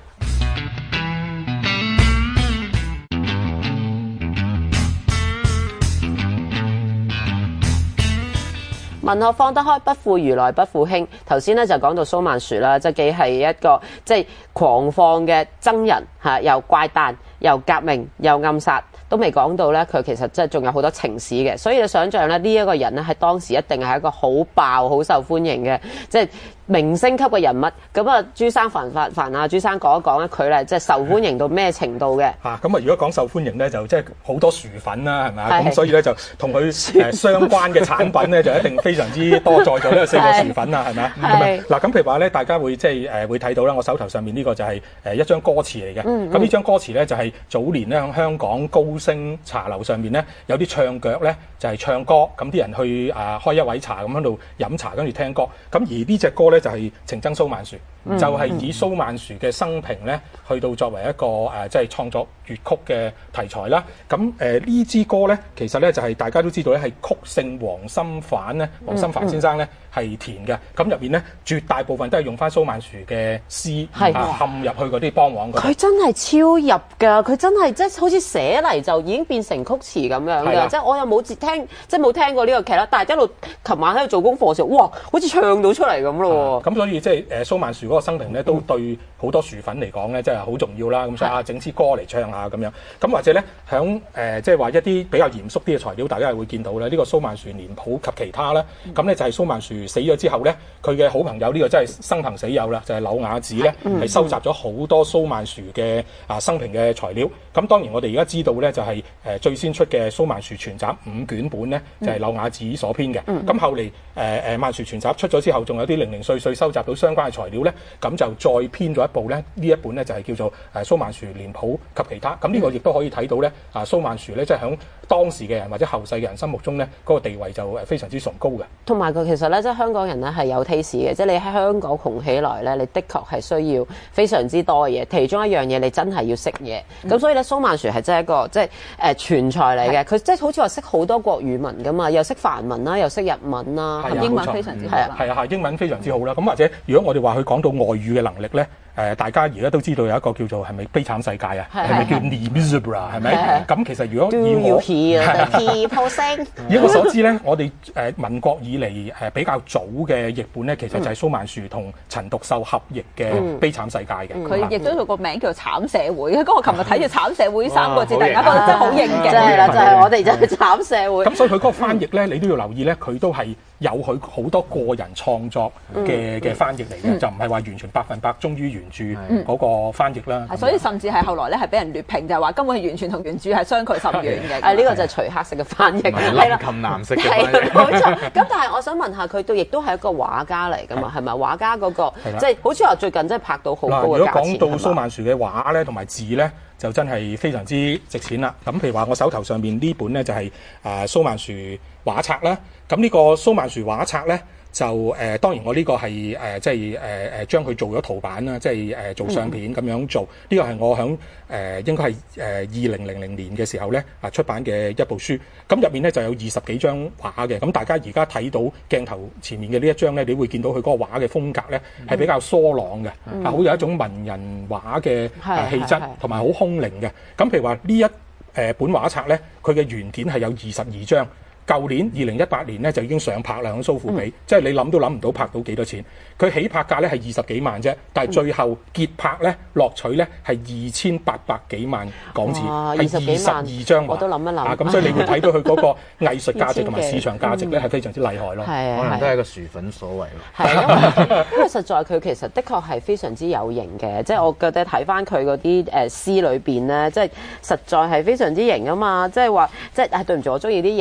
文學放得開，不負如來不負卿。頭先咧就講到蘇曼殊啦，即係既係一個即係狂放嘅僧人嚇，又怪誕，又革命，又暗殺，都未講到咧。佢其實即係仲有好多情史嘅，所以你想象咧呢一個人咧喺當時一定係一個好爆、好受歡迎嘅，即係明星級嘅人物。咁啊，朱生凡凡凡啊，朱生講一講咧，佢咧即係受歡迎到咩程度嘅？ 嚇咁啊！如果講受歡迎咧，就即係好多薯粉啦，係咪啊？咁所以咧就同佢誒相關嘅產品咧，就一定非常之多載咗呢個四個薯粉啦，係咪啊？嗱咁譬如話咧，大家會即係誒會睇到啦，我手頭上面呢個就係誒一張歌詞嚟嘅。咁呢張歌詞咧就係早年咧喺香港高升茶樓上面咧有啲唱腳咧就係唱歌，咁啲人去啊開一位茶咁喺度飲茶跟住聽歌。咁而呢隻歌咧就係情僧蘇曼殊，就係以蘇曼殊嘅生平咧去到作為一個誒即係創作粵曲嘅題材啦。咁誒呢支歌咧其實咧就係大家都知道咧係曲聖黃心瓣咧，黃心瓣先生咧係填嘅。咁入面咧絕大部分都係用翻蘇曼殊嘅詩啊嵌入去嗰啲幫簧嗰度。 佢真係超入㗎，佢真係即係好似寫嚟就已經變成曲詞咁樣㗎。即係我又冇聽，即係冇聽過呢個劇啦。但係一路琴晚喺度做功課嘅時候，哇，好似唱到出嚟咁咯。 咁所以即係誒蘇曼殊嗰個生平咧，都對好多薯粉嚟講咧，即係好重要啦。咁所以啊，整支歌嚟唱下咁樣。咁或者咧，響誒即係話一啲比較嚴肅啲嘅材料，大家係會見到咧。呢個蘇曼殊年譜及其他咧，咁咧就係蘇曼殊死咗之後咧，佢嘅好朋友呢個真係生朋死友啦，就係柳雅子咧，係收集咗好多蘇曼殊嘅啊生平嘅材料。咁當然我哋而家知道咧，就係誒最先出嘅蘇曼殊全集五卷本咧，就係柳雅子所編嘅。咁後嚟誒誒曼殊全集出咗之後，仲有啲零零碎碎收集到相關嘅材料咧，咁就再編咗一部咧，呢一本咧就係叫做誒蘇曼殊年譜及其他。咁呢個亦都可以睇到咧，啊蘇曼殊咧即係響當時嘅人或者後世嘅人心目中咧，嗰個地位就誒非常之崇高嘅。同埋佢其實咧，即係香港人咧係有 taste 嘅，即係你喺香港紅起來咧，你的確係需要非常之多嘅嘢。其中一樣嘢你真係要識嘢。咁、嗯、所以咧，蘇曼殊係真係一個即係誒全才嚟嘅。佢即係好似話識好多國語文噶嘛，又識梵文啦，又識日文啦，英文非常之好啦。 係啊，係英文非常之好啦。咁或者如果我哋話佢講到外語嘅能力咧？誒、呃，大家而家都知道有一個叫做係咪悲慘世界啊？係咪叫 Les Miserables 係咪？咁其實如果以我以我所知咧，我哋誒、呃、民國以嚟誒、呃、比較早嘅譯本咧，其實就係蘇曼殊同陳獨秀合譯嘅《悲慘世界》嘅。 佢譯咗佢個名叫做慘社會。嗰個我琴日睇住慘社會三個字，突然間覺得真係好應景。 真係啦，就係、是、我哋就係慘社會。 咁所以佢嗰個翻譯咧，你都要留意咧，佢都係有佢好多個人創作嘅嘅翻譯嚟嘅、嗯，就唔係話完全百分百忠於原著嗰個翻譯啦。 所以甚至係後來咧係俾人劣評，就係話根本係完全同原著係相距甚遠嘅。 誒呢個就係徐克式嘅翻譯， 係啦，咁藍色嘅翻譯。 冇錯。咁但係我想問下佢，都亦都係一個畫家嚟㗎嘛？係咪畫家嗰、那個即係、就是、好似話最近真係拍到好高嘅價錢。如果講到蘇曼殊嘅畫咧同埋字咧，就真係非常之值錢啦。咁譬如話我手頭上面呢本咧就係、是、誒、呃、蘇曼殊畫冊啦。咁呢個蘇曼殊畫冊咧。就誒、呃、當然我呢個係誒、呃、即係誒誒將佢做咗圖版啦，即係誒、呃、做相片咁樣做。呢、嗯、個係我響誒、呃、應該係誒二零零零年嘅時候咧啊出版嘅一部書。咁入面咧就有二十幾張畫嘅。咁大家而家睇到鏡頭前面嘅呢一張咧，你會見到佢嗰個畫嘅風格咧係、嗯、比較疏朗嘅，啊、嗯、好有一種文人畫嘅誒氣質，同埋好空靈嘅。咁譬如話呢一誒本畫冊咧，佢嘅原件係有二十二張。舊年二零一八年咧就已經上拍啦，喺蘇富比，嗯、即係你諗都諗唔到拍到幾多錢。佢起拍價咧係二十幾萬啫，但係最後結拍咧落取咧係二千八百幾萬港紙，係二十二張畫。 我都諗一諗。 咁、啊、所以你會睇到佢嗰個藝術價值同埋市場價值咧係非常之厲害咯。 係、嗯、 可能都係個薯粉所謂咯。 係因為因為實在佢其實的確係非常之有型嘅，即係我覺得睇翻佢嗰啲誒詩裏邊咧，即係實在係非常之型啊嘛！即係話即係對唔住，我中意啲型嗰啲係比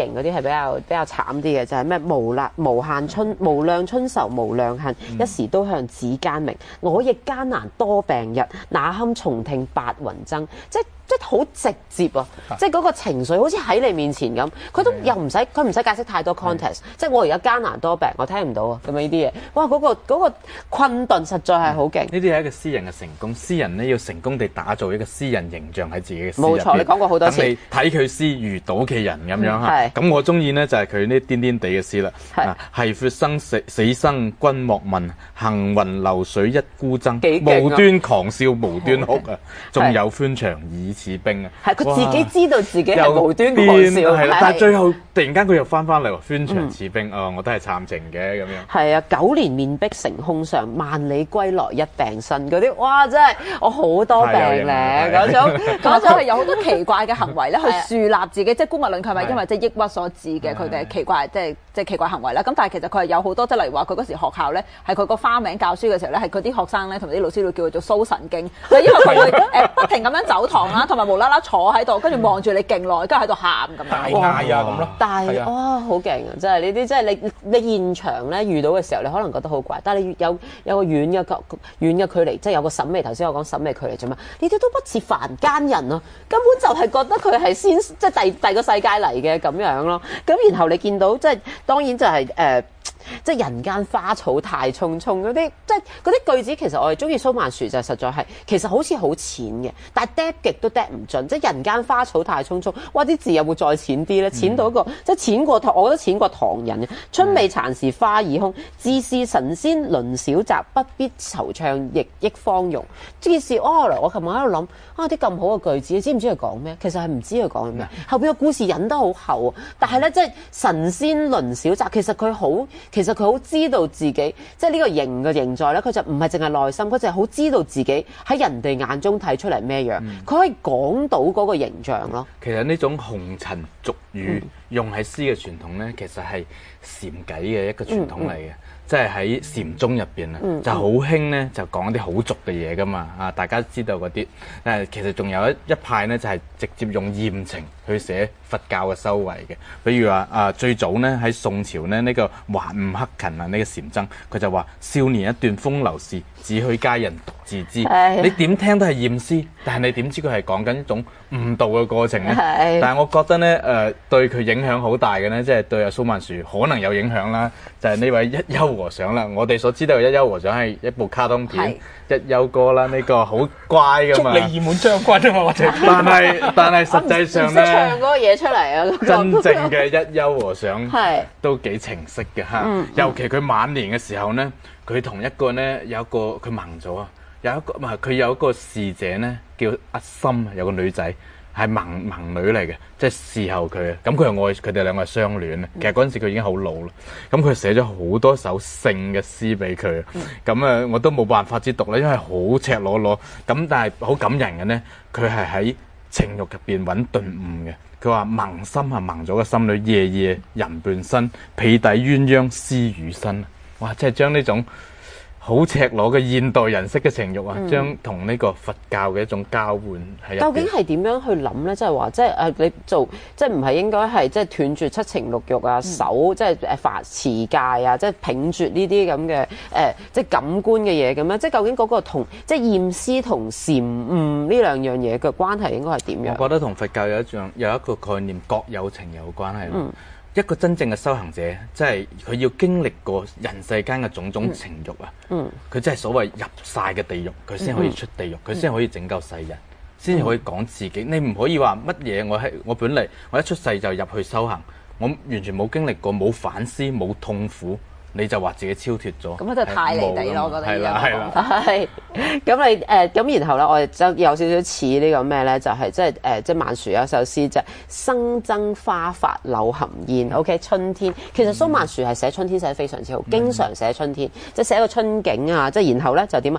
較比較慘啲嘅，就係咩無量無限春無量春愁無量恨， 嗯、 一時都向指間明。我亦艱難多病日，哪堪重聽白雲爭？即即係好直接啊！即係嗰個情緒好似喺你面前咁，佢都又唔使佢唔使解釋太多 context。即係我而家艱難多病，我聽唔到啊！咁樣呢啲嘢，哇！嗰、嗰個嗰個困頓實在係好勁。 呢啲係一個詩人嘅成功，詩人咧要成功地打造一個詩人形象喺自己嘅詩入邊。 冇錯，你講過好多次。 等你睇佢詩如賭其人咁樣嚇。咁、嗯、我中意呢就係佢呢癲癲地嘅詩啦。係係血生死死生君莫問，行雲流水一孤爭。啊、無端狂笑無端哭啊！仲有歡場以似冰啊！ 係佢自己知道自己係無端狂笑， 係啦。但係最後突然間佢又翻翻嚟話歡場似冰，啊、嗯哦！我都係慘情嘅咁樣。 係啊，九年面壁成空上，萬里歸來一病身嗰啲，哇！真係我好多病咧嗰種， 嗰種係有好多奇怪嘅行為咧，去樹立自己，即係姑勿論佢係咪因為即係抑鬱所致嘅佢哋奇怪，即係即係奇怪行為啦。咁但係其實佢係有好多，即係例如話佢嗰時學校咧，係佢個花名教書嘅時候咧，係佢啲學生咧同埋啲老師會叫佢做蘇神經，就因為佢會誒不停咁樣走堂啦，同埋無啦啦坐喺度，跟住望住你勁耐，跟住喺度喊咁樣。 嗌啊咁咯。 但係哇，好勁啊！真係呢啲，即係你你現場咧遇到嘅時候，你可能覺得好怪，但係你有有個遠嘅遠嘅距離，即係有個審美。頭先我講審美距離啫嘛，呢啲都不似凡間人咯，根本就係覺得佢係先即係第第二個世界嚟嘅咁樣咯。咁然後你見到即係當然就係、是、誒。呃即係人間花草太匆匆嗰啲，即係嗰啲句子，其實我哋中意蘇曼殊就實在係，其實好似好淺嘅，但係 drop 極都 drop 唔盡。即係人間花草太匆匆，哇！啲字有冇再淺啲咧？淺到一個、嗯、即係淺過唐，我覺得淺過唐人嘅。春未殘時花已空，自是神仙輪小集，不必惆悵亦益芳容。呢件事哦，我琴日喺度諗啊，啲咁好嘅句子，你知唔知佢講咩？其實係唔知佢講咩。後邊個故事引得好厚，但係咧即係神仙輪小集，其實佢好。其實佢好知道自己，即係呢個形嘅形在咧，佢就唔係淨係內心，佢就係好知道自己喺人哋眼中睇出嚟咩樣，佢、嗯、可以講到嗰個形象咯。 其實呢種紅塵俗語用喺詩嘅傳統咧，其實係禪偈嘅一個傳統嚟嘅。嗯嗯即係喺禪宗入邊啊，就好興咧，就講啲好俗嘅嘢噶嘛啊！大家知道嗰啲誒，其實仲有一一派咧，就係、是、直接用豔情去寫佛教嘅修為嘅。比如話啊，最早咧喺宋朝咧，呢、這個華吳克勤啊，呢、這個禪僧，佢就話少年一段風流事，只許佳人獨自知。你點聽都係豔詩，但係你點知佢係講緊一種悟道嘅過程咧？但係我覺得咧誒、呃，對佢影響好大嘅咧，即係對阿蘇曼殊可能有影響啦，就係、是、呢位一休和尚啦。我哋所知道嘅一休和尚係一部卡通片《一休哥》啦，呢個好乖噶嘛。 祝你二滿將軍啊嘛，我哋。 但係但係實際上咧， 唱嗰個嘢出嚟啊！ 真正嘅一休和尚都幾情色嘅嚇， 嗯、 尤其佢晚年嘅時候咧，佢同一個咧有一個佢盲咗啊，有一個唔係佢有一個侍者咧叫阿心，有個女仔。係盲盲女嚟嘅，即係侍候佢啊！咁佢係愛佢哋兩個係相戀啊！其實嗰陣時佢已經好老啦，咁佢寫咗好多首性嘅詩俾佢，咁啊我都冇辦法之讀啦，因為好赤裸裸。咁但係好感人嘅咧，佢係喺情慾入邊揾頓悟嘅。佢話盲心係盲咗個心裏，夜夜人伴身，被底鴛鴦絲雨身。哇！即係將呢種好赤裸嘅現代人式嘅情慾啊，嗯、將同呢個佛教嘅一種交換係。 究竟係點樣去諗咧？即係話，即係誒你做，即係唔係應該係即係斷絕七情六慾啊，守、嗯、即係誒法持戒啊，即係摒絕呢啲咁嘅誒即係感官嘅嘢咁樣。即係究竟嗰個同即係驗思同禪悟呢兩樣嘢嘅關係應該係點樣？ 我覺得同佛教有一樣有一個概念，覺有情有關係咯。嗯一個真正嘅修行者，即係佢要經歷過人世間嘅種種情慾啊！嗯，佢真係所謂入晒嘅地獄，佢先可以出地獄，佢先、嗯、可以拯救世人，先至、嗯、可以講自己。你唔可以話乜嘢？我係我本嚟我一出世就入去修行，我完全冇經歷過，冇反思，冇痛苦。你就話自己超脫咗， 咁就太離地咯，我覺得。係啦，係啦。 係。咁你誒咁然後咧，我哋就有少少似呢個咩咧？就係即係誒，即係曼殊有一首詩就係生增花發柳含煙。OK， 春天。其實蘇曼殊係寫春天寫得非常之好，經常寫春天，即係寫個春景啊，即係然後咧就點啊？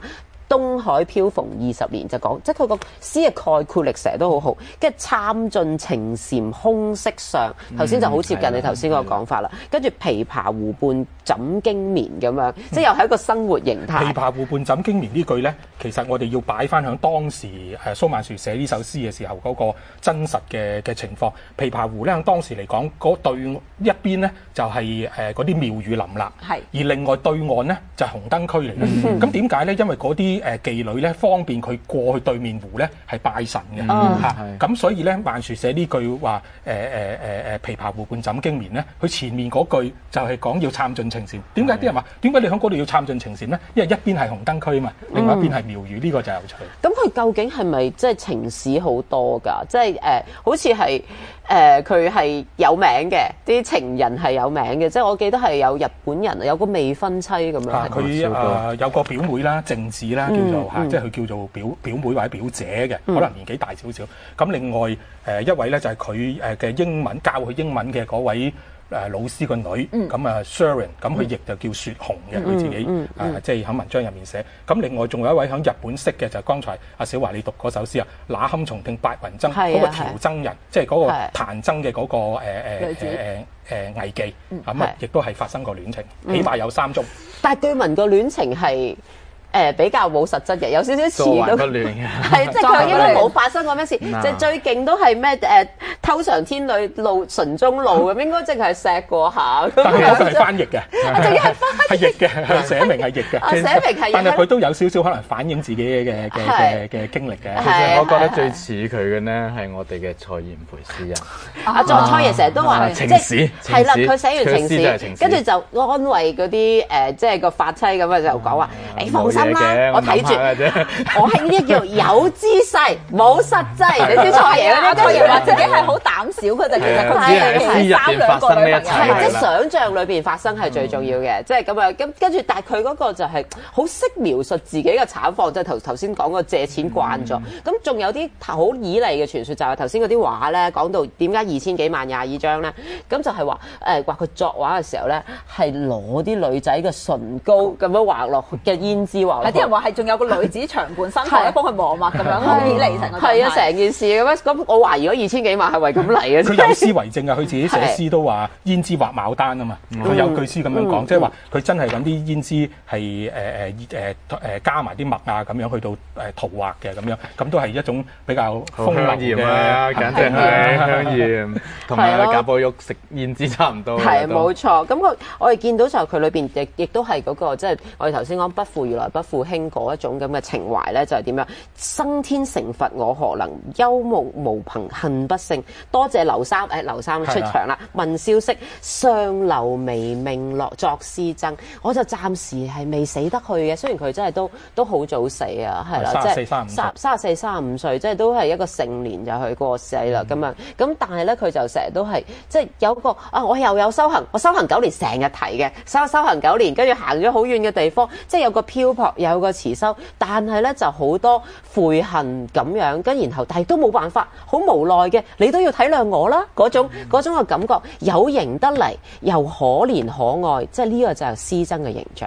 東海漂逢二十年就講，即係佢個詩嘅概括力成日都好好，跟住參盡情禪空色上，頭先就好接近你頭先嗰個講法啦。跟住琵琶湖畔枕經眠咁樣，即係又係一個生活形態。 琵琶湖畔枕經眠呢句咧，其實我哋要擺翻響當時誒蘇曼殊寫呢首詩嘅時候嗰個真實嘅嘅情況。琵琶湖咧，響當時嚟講，嗰對一邊咧就係誒嗰啲廟宇林立， 係而另外對岸咧就係紅燈區嚟嘅。咁點解咧？因為嗰啲誒妓女咧方便佢過去對面湖咧係拜神嘅嚇，咁所以咧曼殊寫呢句話誒誒誒誒琵琶湖畔枕經眠咧，佢前面嗰句就係講要參盡情禪。點解啲人話點解你喺嗰度要參盡情禪咧？因為一邊係紅燈區啊嘛，另外一邊係廟宇，呢個就有趣。 咁佢究竟係咪即係情史好多㗎？即係誒、呃，好似係誒佢係有名嘅，啲情人係有名嘅。即係我記得係有日本人有個未婚妻咁樣。 佢誒、呃、有個表妹啦，靜子啦，叫做嚇，嗯嗯、即係佢叫做表表妹或者表姐嘅，可能年紀大少少。咁、嗯、另外誒、呃、一位咧就係佢誒嘅英文教佢英文嘅嗰位。誒老師個女，咁啊 Sharon，咁佢亦就叫雪紅嘅，佢、嗯、自己誒、嗯嗯呃、即係喺文章入面寫。咁另外仲有一位喺日本識嘅就係剛才阿小華你讀嗰首詩啊，那堪重聽白雲爭嗰個調僧人，即係嗰個彈僧嘅嗰個誒誒誒誒誒藝妓，咁啊亦都係發生過戀情，起碼有三宗。但係據聞個戀情係。誒、呃、比較冇實質嘅，有少少似咁，係即係佢應該冇發生過咩事，就最勁都係咩誒偷嘗天女露唇中露咁，應該淨係錫過下。 但係嗰個係翻譯嘅， 仲要係翻係譯嘅，寫明係譯嘅。 寫明係譯， 但係佢都有少少可能反映自己嘅嘅嘅嘅經歷嘅。 其實我覺得最似佢嘅呢係我哋嘅蔡元培詩人。 阿蔡蔡爺成日都話情史， 係啦，佢寫完情史，跟住就安慰嗰啲誒，即係個髮妻咁啊，就講話你放心。我睇住，我係呢啲叫有姿勢冇實際。你知蔡爺嗰啲，蔡爺話自己係好膽小，佢就其實佢係係三兩個女朋友，係即係想像裏邊發生係最重要嘅，即係咁樣。咁跟住，但係佢嗰個就係好識描述自己嘅慘況，即係頭頭先講個借錢慣咗。咁仲有啲好旖旎嘅傳說，就係頭先嗰啲畫咧，講到點解二千幾萬廿二張咧？咁就係話誒話佢作畫嘅時候咧，係攞啲女仔嘅唇膏咁樣畫落嘅胭脂畫。 啲人話係仲有個女子長伴身旁咧幫佢磨墨咁樣，好以嚟成個係啊，成件事咁樣。咁我懷疑嗰二千幾萬係為咁嚟嘅。 佢有詩為證啊！佢自己寫詩都話胭脂畫牡丹啊嘛。佢有句詩咁樣講，即係話佢真係揾啲胭脂係誒誒誒誒加埋啲墨啊咁樣去到誒塗畫嘅咁樣，咁都係一種比較風流嘅啊，簡直係香豔，同埋賈寶玉食胭脂差唔多。 係冇錯。咁我我哋見到就佢裏邊亦亦都係嗰個即係我哋頭先講不負如來不負卿嗰一種咁嘅情懷咧，就係點樣？生天成佛我何能，憂無無憑恨不勝。多謝劉三，誒劉三出場啦。問消息，上流微命落作詩僧，我就暫時係未死得去嘅。雖然佢真係都都好早死啊，係啦，即係三三十四、三十五歲，即係都係一個成年就去過世啦咁樣。咁但係咧，佢就成日都係即係有個啊，我又有修行，我修行九年，成日提嘅，修修行九年，跟住行咗好遠嘅地方，即係有個漂泊，有個慈修，但係咧就好多悔恨咁樣，跟然後但係都冇辦法，好無奈嘅，你都要體諒我啦，嗰種嗰種嘅感覺，有型得嚟又可憐可愛，即係呢個就係詩僧嘅形象。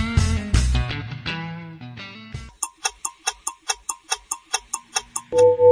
you